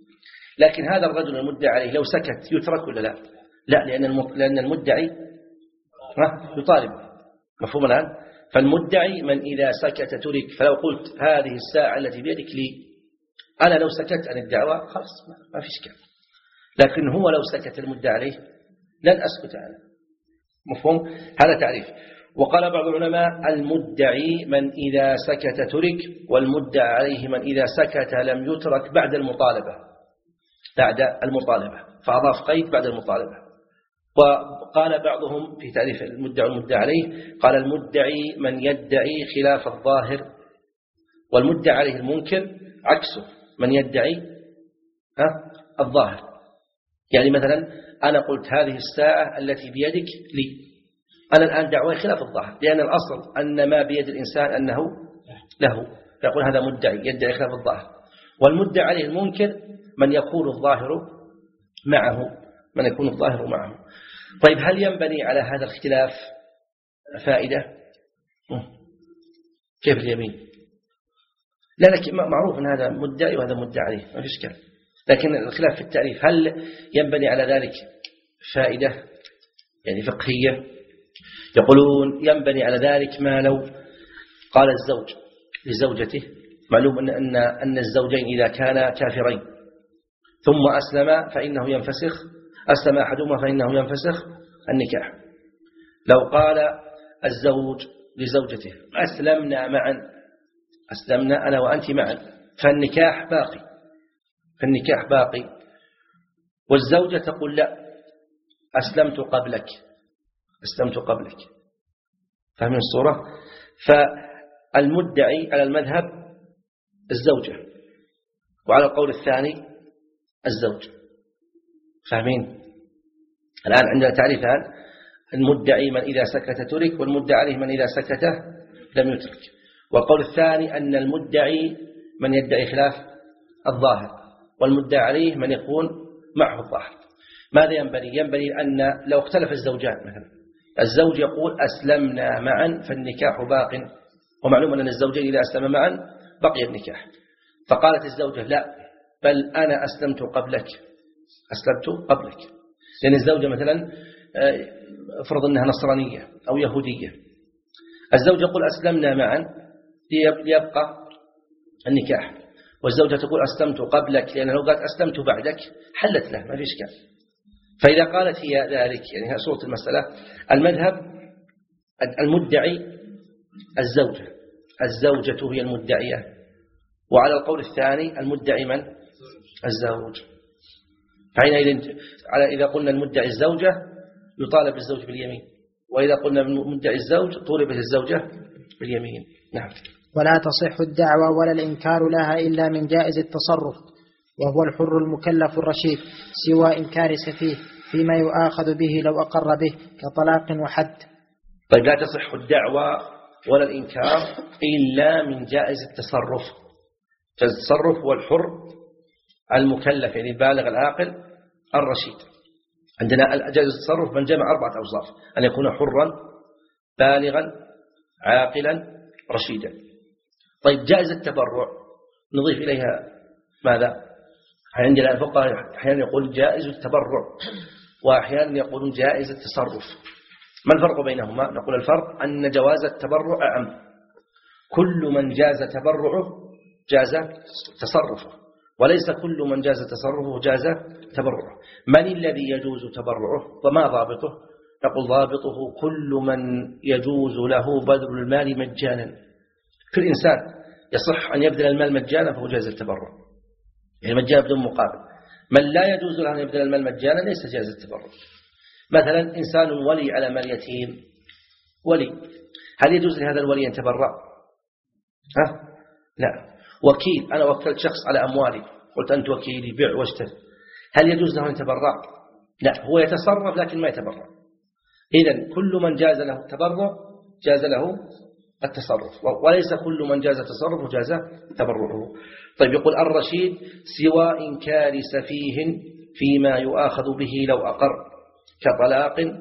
لكن هذا الرجل المدعى عليه لو سكت يترك ولا لا؟ لا، لأن المدعي يطالب. مفهوم الآن؟ فالمدعي من إذا سكت ترك. فلو قلت هذه الساعة التي بيدك لي، أنا لو سكت عن الدعوة خلاص ما في إشكال، لكن هو لو سكت المدعى عليه لن أسكت أنا. مفهوم؟ هذا تعريف. وقال بعض العلماء المدعي من إذا سكت ترك، والمدعى عليه من إذا سكت لم يترك بعد المطالبة، بعد المطالبة، فأضاف قيد بعد المطالبة. وقال بعضهم في تعريف المدعي والمدعى عليه، قال المدعي من يدعي خلاف الظاهر، والمدعى عليه المنكر عكسه من يدعي ها الظاهر. يعني مثلا أنا قلت هذه الساعة التي بيدك لي، أنا الآن دعوي خلاف الظاهر، لأن الأصل أن ما بيد الإنسان أنه له، فيقول هذا مدعي يدعي خلاف الظاهر. والمدعى عليه المنكر من يكون الظاهر معه، من يكون الظاهر معه. طيب هل ينبني على هذا الاختلاف فائدة؟ كيف اليمين؟ لا لكن معروف أن هذا مدعي وهذا مدعي عليه، ما في إشكال، لكن الخلاف في التعريف هل ينبني على ذلك فائدة يعني فقهية؟ يقولون ينبني على ذلك ما لو قال الزوج لزوجته، معلوم أن, أن, أن الزوجين إذا كانا كافرين ثم أسلم فإنه ينفسخ، أسلم أحدهما فإنه ينفسخ النكاح. لو قال الزوج لزوجته أسلمنا معا، أسلمنا أنا وأنت معا، فالنكاح باقي، فالنكاح باقي، والزوجة تقول لا أسلمت قبلك، أسلمت قبلك. فاهمين الصورة؟ فالمدعي على المذهب الزوجة، وعلى القول الثاني الزوج. فاهمين؟ الآن عندنا تعريفان، المدعي من إذا سكت ترك، والمدعي عليه من إذا سكت لم يترك. والقول الثاني أن المدعي من يدعي خلاف الظاهر، والمدعي عليه من يكون معه الظاهر. ماذا ينبني؟ ينبني أن لو اختلف الزوجان مثلا، الزوج يقول أسلمنا معا فالنكاح باق، ومعلوم أن الزوجين إذا أسلم معا بقي النكاح، فقالت الزوجة لا بل أنا أسلمت قبلك، أسلمت قبلك، لأن الزوجة مثلا افرض أنها نصرانية أو يهودية، الزوج يقول أسلمنا معا ليبقى النكاح، والزوجة تقول أسلمت قبلك، لأن لو قالت أسلمت بعدك حلت له، ما في إشكال. فإذا قالت هي ذلك، يعني صورة المسألة، المذهب المدعي الزوجة، الزوجة هي المدعية، وعلى القول الثاني المدعي من؟ الزوج. فحينئذ إذا قلنا المدعي الزوجة يطالب الزوج باليمين، وإذا قلنا المدعي الزوج طولبت الزوجة باليمين. نعم. ولا تصح الدعوة ولا الإنكار لها إلا من جائز التصرف، وهو الحر المكلف الرشيد، سوى إنكار سفيه فيما يؤاخذ به لو أقر به كطلاق وحد. طيب لا تصح الدعوة ولا الإنكار إلا من جائز التصرف. جائز التصرف هو الحر المكلف، يعني البالغ العاقل الرشيد. عندنا جائز التصرف من جمع أربعة أوصاف: أن يكون حرا بالغا عاقلا رشيدا. طيب جائز التبرع نضيف إليها ماذا؟ عندنا الفقهاء أحيانا يقول جائز التبرع، وأحيانا يقولون جائز التصرف. ما الفرق بينهما؟ نقول الفرق أن جواز التبرع أعم، كل من جاز تبرعه جاز تصرفه، وليس كل من جاز تصرفه جاز تبرعه. من الذي يجوز تبرعه وما ضابطه؟ نقول ضابطه كل من يجوز له بذل المال مجانا. كل إنسان يصح أن يبذل المال مجانا فهو جاز التبرع، يعني مجانا بدون مقابل. من لا يجوز له أن يبذل المال مجانا ليس جاز التبرع. مثلا إنسان ولي على مال يتيم، ولي، هل يجوز لهذا الولي أن يتبرع؟ ها؟ لا. وكيل، أنا وكلت شخص على أموالي، قلت أنت وكيلي بيع واشتري، هل يجوز له أن يتبرع؟ لا، هو يتصرف لكن ما يتبرع. إذن كل من جاز له التبرع جاز له التصرف، وليس كل من جاز تصرفه جاز تبرعه. طيب يقول الرشيد سوى إنكار سفيه فيما يؤاخذ به لو أقر كطلاق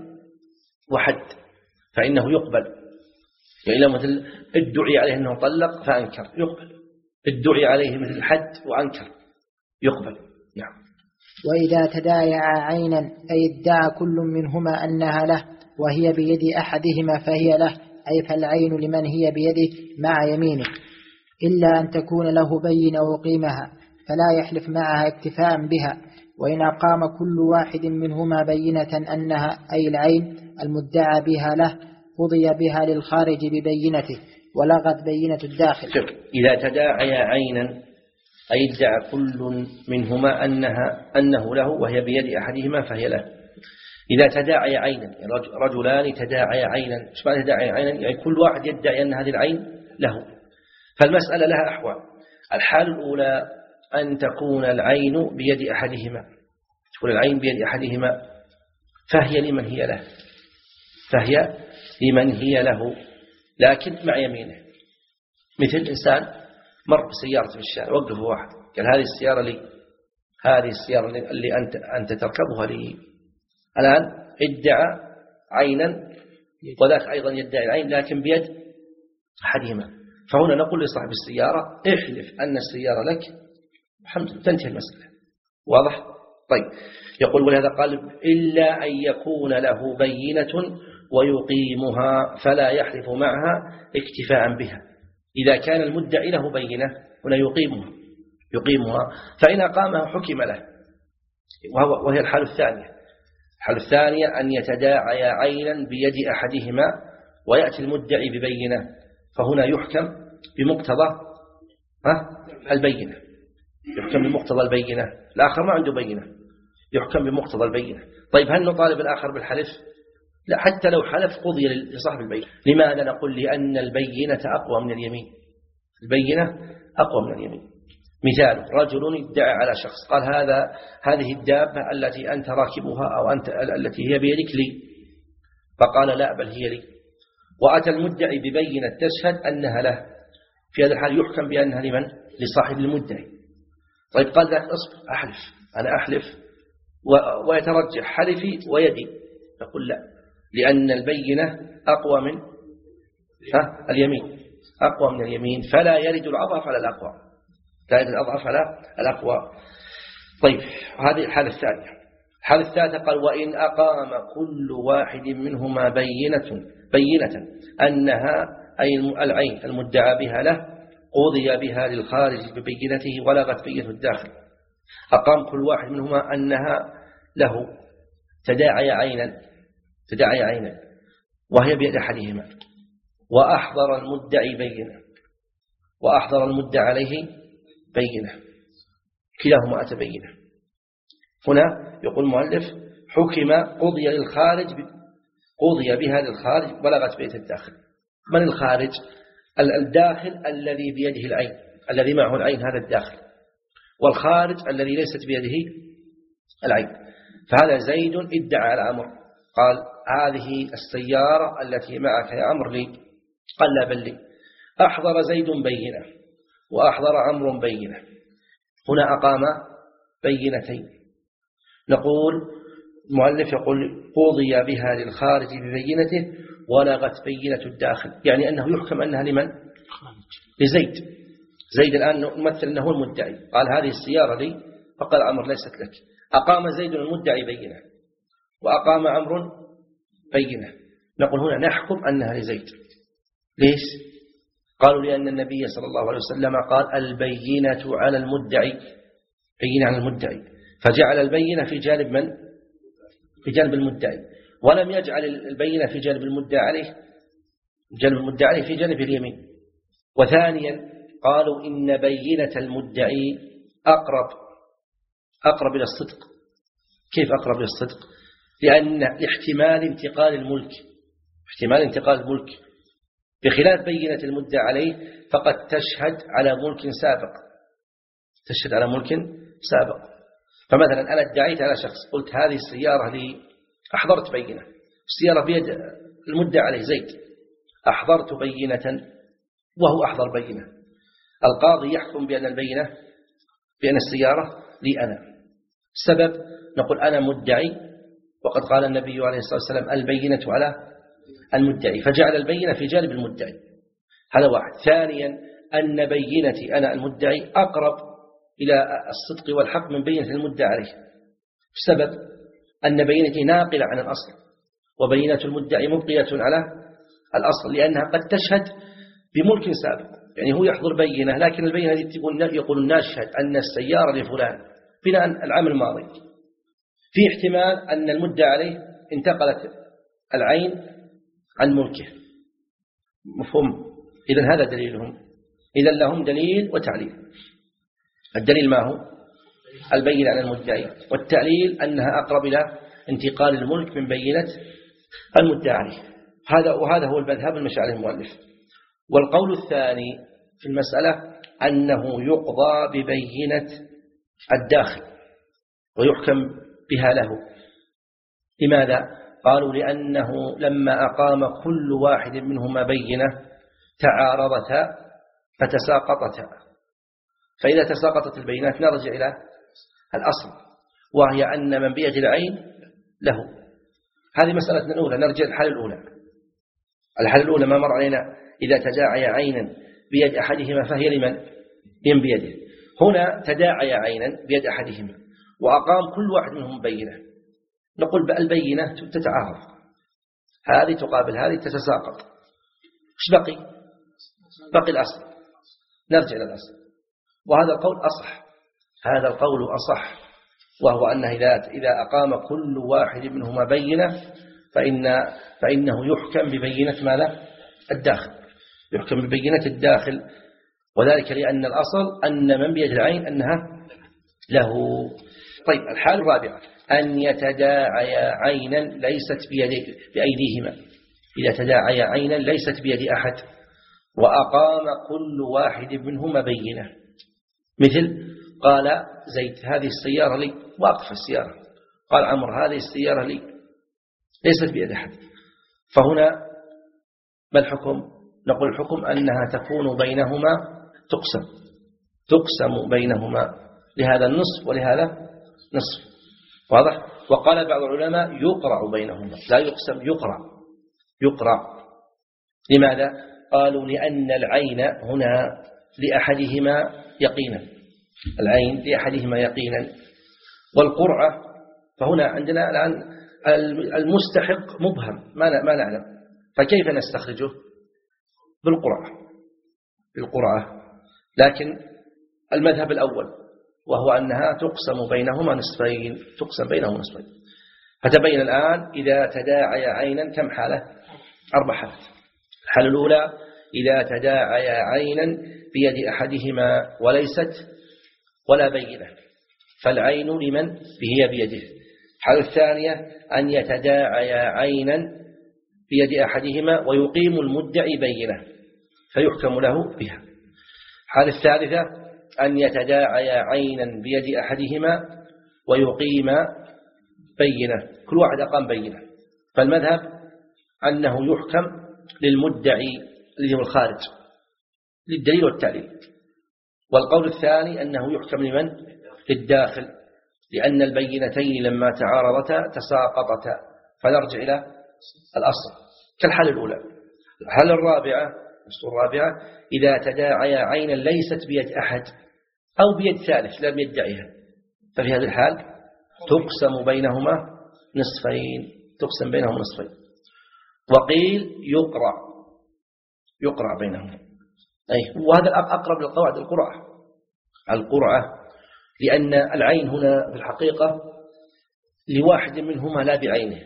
وحد فإنه يقبل. يعني مثل ادعي عليه أنه طلق فأنكر يقبل، ادعي عليه مثل الحد وأنكر يقبل. نعم. وإذا تدايع عينا أي ادعى كل منهما أنها له وهي بيد أحدهما فهي له، أي فالعين لمن هي بيده مع يمينه، إلا أن تكون له بينة وقيمها، فلا يحلف معها اكتفاء بها. وإن أقام كل واحد منهما بينة أنها أي العين المدعى بها له قضي بها للخارج ببينته ولغت بينة الداخل. إذا تداعي عينا أي ادعى كل منهما أنها أنه له وهي بيد أحدهما فهي له. إذا تداعي عينا رجلان تداعي عينا، إيش معنى تداعي عينا؟ يعني كل واحد يدعي أن هذه العين له. فالمسألة لها أحوال. الحال الأولى أن تكون العين بيد أحدهما، تكون العين بيد أحدهما فهي لمن هي له، فهي لمن هي له لكن مع يمينه. مثل إنسان مر بسيارة في الشارع وقف واحد قال هذه السيارة لي، هذه السيارة اللي أنت, أنت تركبها لي. الآن ادعى عينا وذاك أيضا يدعي العين لكن بيد أحدهما. فهنا نقول لصاحب السيارة احلف أن السيارة لك، الحمد لله تنتهي المسألة. واضح؟ طيب يقول ولهذا قال إلا أن يكون له بينة ويقيمها فلا يحلف معها اكتفاء بها. إذا كان المدعي له بينة هنا يقيمها يقيمها فإن أقامها حكم له، وهي الحالة الثانية. الحالة الثانية أن يتداعي عينا بيد أحدهما ويأتي المدعي ببينة، فهنا يحكم بمقتضى البينة، يحكم بمقتضى البينة. الآخر ما عنده بينة، يحكم بمقتضى البينة. طيب هل نطالب الآخر بالحلف؟ لا، حتى لو حلف قضي لصاحب البينة. لماذا نقول؟ لأن البينة أقوى من اليمين، البينة أقوى من اليمين. مثال رجل ادعى على شخص قال هذا هذه الدابة التي أنت راكبها أو أنت التي هي بيدك لي، فقال لا بل هي لي، وأتى المدعي ببينة تشهد أنها له. في هذا الحال يحكم بأنها لمن؟ لصاحب المدعي. طيب قال ذاك أصبر أحلف، أنا أحلف ويترجح حلفي ويدي، نقول لا، لأن البينة أقوى من اليمين، أقوى من اليمين، فلا يرد الأضعف على الأقوى، لا يرد الأضعف على الأقوى. طيب هذه الحالة الثانية. الحالة الثالثة قال وإن أقام كل واحد منهما بينة بينة أنها أي العين المدعى بها له قضي بها للخارج ببينته ولغت بينة الداخل. أقام كل واحد منهما أنها له، تداعي عينا تداعي عينا وهي بيد أحدهما، وأحضر المدعي بينة وأحضر المدعى عليه بينة، كلاهما أتى بينة. هنا يقول المؤلف حكم قضي للخارج قضي بها للخارج ولغت بيت الداخل. من الخارج؟ الداخل الذي بيده العين، الذي معه العين هذا الداخل، والخارج الذي ليست بيده العين. فهذا زيد ادعى على عمرو قال هذه السيارة التي معك يا عمرو لي، قال لا بل لي. أحضر زيد بينة وأحضر عمرو بينة، هنا أقام بينتين. نقول المؤلف يقول قضي بها للخارج ببينته ولغت بينة الداخل، يعني أنه يحكم أنها لمن؟ لزيد. زيد الآن نمثل أنه هو المدعي، قال هذه السيارة لي، فقال عمرو ليست لك. أقام زيد المدعي بينة وأقام عمرو بينة، نقول هنا نحكم أنها لزيد. ليش؟ قالوا لأن النبي صلى الله عليه وسلم قال البينة على المدعي، بينة على المدعي، فجعل البينة في جانب من؟ في جانب المدعي، ولم يجعل البينة في جانب المدعي عليه، جانب المدعي عليه في جانب اليمين. وثانيا قالوا إن بينة المدعي أقرب أقرب إلى الصدق. كيف أقرب إلى الصدق؟ لأن احتمال انتقال الملك احتمال انتقال الملك بخلاف بينة المدعي عليه فقد تشهد على ملك سابق، تشهد على ملك سابق. فمثلا أنا ادعيت على شخص قلت هذه السيارة لي، أحضرت بينة، السيارة بيد المدعي عليه زيد، أحضرت بينة وهو أحضر بينة، القاضي يحكم بأن البينة بأن السيارة لي أنا. السبب نقول أنا مدعي، وقد قال النبي عليه الصلاة والسلام البينة على المدعي، فجعل البينة في جانب المدعي. هذا واحد. ثانيا أن بينتي أنا المدعي أقرب إلى الصدق والحق من بينة المدعي عليه، بسبب أن بينتي ناقلة عن الأصل وبينة المدعي مبقية على الأصل، لأنها قد تشهد بملك سابق، يعني هو يحضر بينة، لكن البينة هذه يقول الناشهد أن السيارة لفلان بناء العام الماضي، في احتمال أن المدة عليه انتقلت العين عن ملكه. مفهوم؟ إذن هذا دليلهم، إذن لهم دليل وتعليل. الدليل ما هو؟ البينة على المدعي، والتعليل أنها أقرب إلى انتقال الملك من بينة المدعي عليه. هذا وهذا هو المذهب المشى عليه المؤلف. والقول الثاني في المسألة أنه يقضى ببينة الداخل ويحكم بها له. لماذا؟ قالوا لأنه لما أقام كل واحد منهما بينة تعارضتا فتساقطتا، فإذا تساقطت البينات نرجع إلى الأصل، وهي أن من بيد العين له. هذه مسألة الأولى. نرجع الحالة الأولى. الحالة الأولى ما مر علينا إذا تداعي عينا بيد أحدهما فهي لمن؟ من بيده. هنا تداعي عينا بيد أحدهما وأقام كل واحد منهم بينة، نقول بقى البينة تتعارض، هذه تقابل هذه تتساقط، إيش بقي؟ بقي الأصل، نرجع إلى الأصل، وهذا القول أصح. هذا القول أصح، وهو أنه إذا إذا أقام كل واحد منهما بينة فإن فإنه يحكم ببينة ماذا؟ الداخل، يحكم ببينة الداخل، وذلك لأن الأصل أن من بيد العين أنها له. طيب الحالة الرابعة أن يتداعي عينا ليست بيدي بأيديهما. إذا تداعي عينا ليست بيد أحد وأقام كل واحد منهما بينة، مثل قال زيد هذه السيارة لي، واقف السيارة، قال عمرو هذه السيارة لي، ليست بيد أحد. فهنا ما الحكم؟ نقول الحكم أنها تكون بينهما تقسم تقسم بينهما، لهذا النصف ولهذا نصف. واضح؟ وقال بعض العلماء يقرع بينهما، لا يقسم، يقرع يقرع. لماذا؟ قالوا لأن العين هنا لأحدهما يقينا، العين لأحدهما يقينا، والقرعة فهنا عندنا الآن المستحق مبهم ما ما نعلم، فكيف نستخرجه؟ بالقرعة بالقرعة. لكن المذهب الأول وهو أنها تقسم بينهما نصفين، تقسم بينهما نصفين. فتبين الآن إذا تداعي عينا كم حالة؟ أربع حالات. الحالة الأولى إذا تداعي عينا بيد أحدهما وليست ولا بينة فالعين لمن هي بيده. الحالة الثانية أن يتداعي عينا بيد أحدهما ويقيم المدعي بينة فيحكم له بها. الحالة الثالثة أن يتداعي عينا بيد أحدهما ويقيم بينة، كل واحد أقام بينة، فالمذهب أنه يحكم للمدعي الذي هو الخارج للدليل والتعليل. والقول الثاني أنه يحكم لمن؟ للداخل، لأن البينتين لما تعارضتا تساقطتا، فنرجع إلى الأصل كالحالة الأولى. الحالة الرابعة الرابعة إذا تداعي عينا ليست بيد أحد أو بيد ثالث لم يدعيها، ففي هذه الحال تقسم بينهما نصفين، تقسم بينهما نصفين. وقيل يقرع يقرع بينهما، أي وهذا أقرب للقواعد القرعة القرعة لأن العين هنا في الحقيقة لواحد منهما لا بعينه،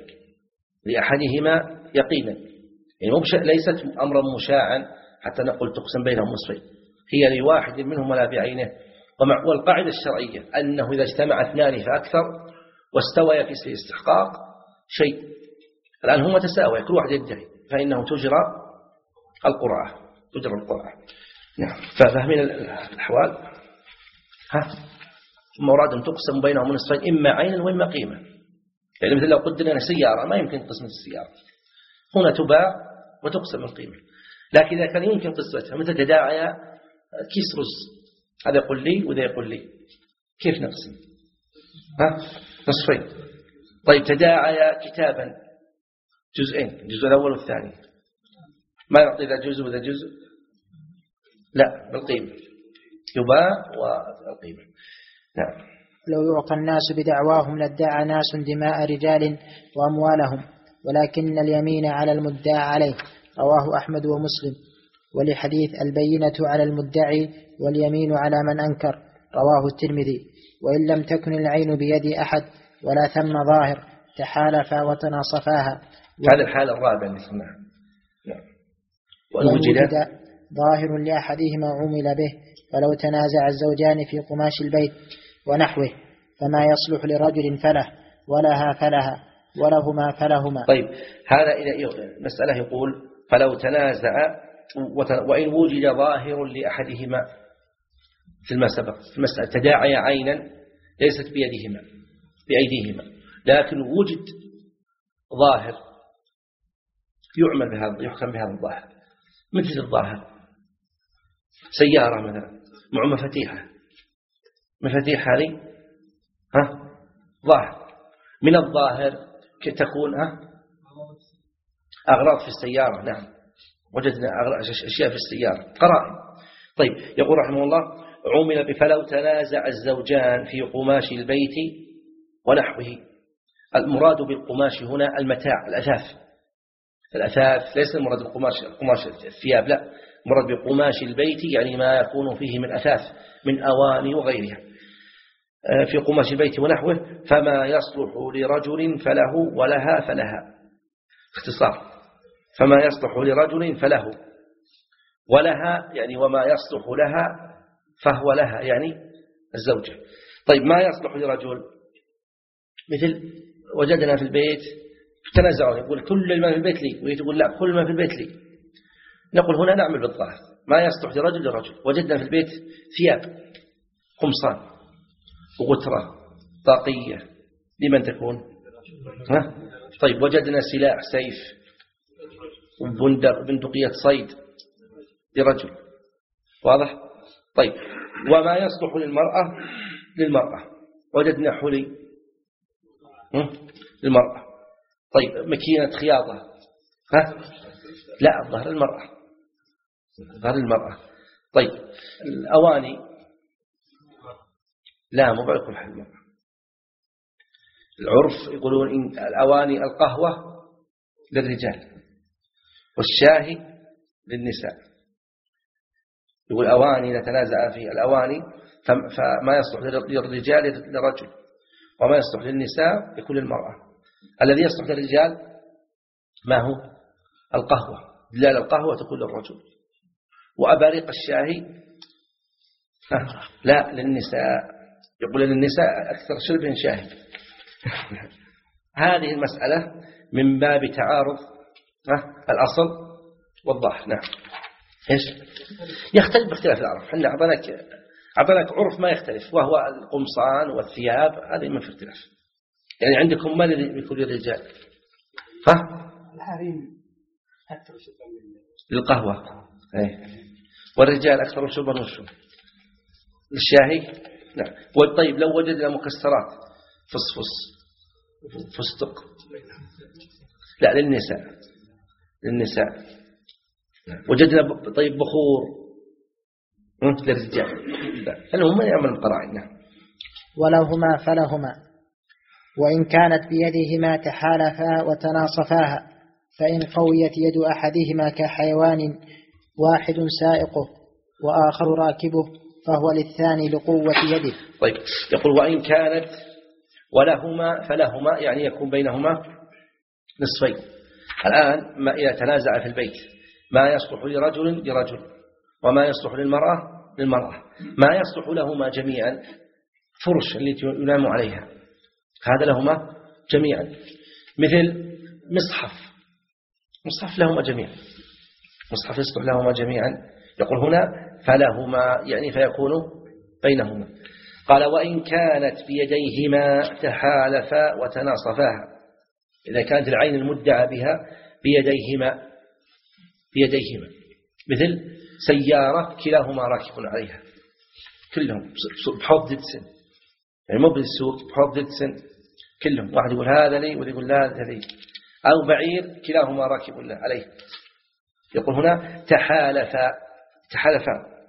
لأحدهما يقينا، يعني ليست أمرا مشاعا حتى نقول تقسم بينهم نصفين، هي لواحد منهما لا بعينه. والقاعدة الشرعية أنه إذا اجتمع اثنان فأكثر واستوى في استحقاق شيء، الآن هما تساوي كل واحد يدعي، فإنه تجرى القرعة تجرى القرعة. نعم، ففهمين الأحوال. ها مراد أن تقسم بينهم نصفين إما عينا وإما قيمة. يعني مثل لو قدرنا سيارة ما يمكن قسمة السيارة، هنا تباع وتقسم القيمة. لكن إذا كان يمكن قسمتها مثل تداعي كيس رز، هذا يقول لي وذا يقول لي، كيف نقسم؟ ها نصفين. طيب تداعي كتابا جزئين، الجزء الأول والثاني، ما يعطي ذا جزء وذا جزء، لا بالقيمة، يباع والقيمة. نعم. لو يعطى الناس بدعواهم لادعى ناس دماء رجال وأموالهم، ولكن اليمين على المدعى عليه. رواه أحمد ومسلم. ولحديث البينة على المدعي واليمين على من أنكر رواه الترمذي. وإن لم تكن العين بيد أحد ولا ثم ظاهر تحالفا وتناصفاها. هذا الحال الرابع اللي سمعها. وإن وجد ظاهر لأحدهما عمل به، فلو تنازع الزوجان في قماش البيت ونحوه فما يصلح لرجل فله ولها فلها ولهما فلهما. طيب هذا إلى مسألة يقول فلو تنازع وإن وجد ظاهر لأحدهما في ما سبق في المسألة تداعي عينا ليست بيدهما بأيديهما، لكن وجد ظاهر يعمل بهذا يحكم بهذا الظاهر، مثل الظاهر سيارة مثلا مع مفاتيحها، مفاتيح هذه ها ظاهر، من الظاهر تكون ها أغراض في السيارة. نعم وجدنا أشياء في السيارة قرائن. طيب يقول رحمه الله عمل بفلو تنازع الزوجان في قماش البيت ونحوه. المراد بالقماش هنا المتاع الأثاث، الأثاث ليس المراد بالقماش قماش الثياب، لا، مراد بقماش البيت يعني ما يكون فيه من أثاث من أواني وغيرها في قماش البيت ونحوه. فما يصلح لرجل فله ولها فلها، اختصار، فما يصلح لرجل فله ولها يعني وما يصلح لها فهو لها يعني الزوجة. طيب ما يصلح لرجل مثل وجدنا في البيت تنازعوا، يقول كل ما في البيت لي، ويقول لا كل ما في البيت لي. نقول هنا نعمل بالظاهر ما يصلح لرجل لرجل. وجدنا في البيت ثياب قمصان وغترة طاقية لمن تكون ها؟ طيب وجدنا سلاح سيف وبندقية صيد لرجل، واضح؟ طيب وما يصلح للمرأة للمرأة، وجدنا حلي للمرأة. طيب مكينة خياطة ها؟ لا ظهر المرأة، ظهر المرأة. طيب الأواني لا مو بكل حال المرأة. العرف يقولون إن الأواني القهوة للرجال والشاهي للنساء. يقول أواني نتنازع في الأواني فما يصلح للرجال للرجل وما يصلح للنساء يكون للمرأة. الذي يصلح للرجال ما هو القهوة، دلال القهوة تكون للرجل، وأباريق الشاهي لا للنساء، يقول للنساء أكثر شرب شاهي. هذه المسألة من باب تعارض الأصل والظاهر. نعم إيش يختلف باختلاف العرب. احنا أعطناك أعطناك عرف ما يختلف وهو القمصان والثياب، هذه ما في اختلاف. يعني عندكم ما لكل الرجال ها الحريم أكثر شربا للقهوة ايه، والرجال أكثر شربا وشو للشاهي. نعم. والطيب لو وجدنا مكسرات فصفص فستق لا للنساء للنساء. وجدنا طيب بخور للرجال لا، فلهم من يعمل القرائن. نعم. ولهما فلهما. وإن كانت بيدهما تحالفا وتناصفاها، فإن قويت يد أحدهما كحيوان واحد سائقه وآخر راكبه فهو للثاني لقوة يده. طيب يقول وإن كانت ولهما فلهما يعني يكون بينهما نصفين. الآن ما إذا تنازع في البيت ما يصلح لرجل لرجل وما يصلح للمرأة للمرأة، ما يصلح لهما جميعا فرش التي ينام عليها هذا لهما جميعا، مثل مصحف مصحف لهما جميعا، مصحف يصلح لهما جميعا. يقول هنا فلهما يعني فيكون بينهما. قال وإن كانت بيديهما تحالفا وتناصفاها، إذا كانت العين المدعى بها بيديهما بيديهما مثل سيارة كلاهما راكب عليها كلهم بحوض ديدسن، يعني مو بالسوق بحوض ديدسن كلهم، واحد يقول هذا لي واللي يقول لا هذا لي، أو بعير كلاهما راكب عليه. يقول هنا تحالفا تحالفا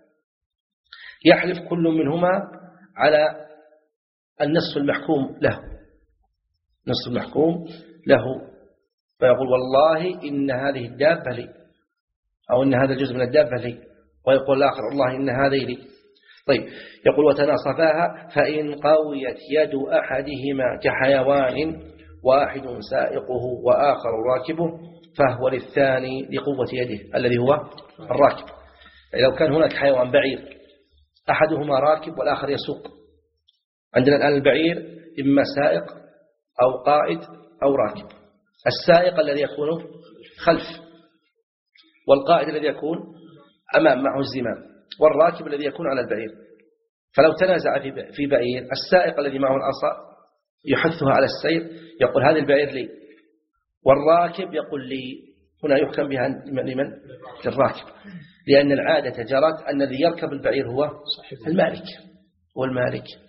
يحلف كل منهما على النصف المحكوم له، نصف المحكوم له، فيقول والله إن هذه الدابة لي أو إن هذا الجزء من الدابة لي، ويقول الآخر الله إن هذا لي. طيب يقول وتناصفاها فإن قويت يد أحدهما كحيوان واحد سائقه وآخر راكبه فهو للثاني لقوة يده الذي هو الراكب. لو كان هناك حيوان بعير أحدهما راكب والآخر يسوق، عندنا الآن البعير إما سائق أو قائد أو راكب. السائق الذي يكون خلف، والقائد الذي يكون أمام معه الزمام، والراكب الذي يكون على البعير. فلو تنازع في بعير، السائق الذي معه العصا يحثها على السير يقول هذا البعير لي، والراكب يقول لي. هنا يحكم بها لمن؟ للراكب، لأن العادة جرت أن الذي يركب البعير هو المالك، هو المالك.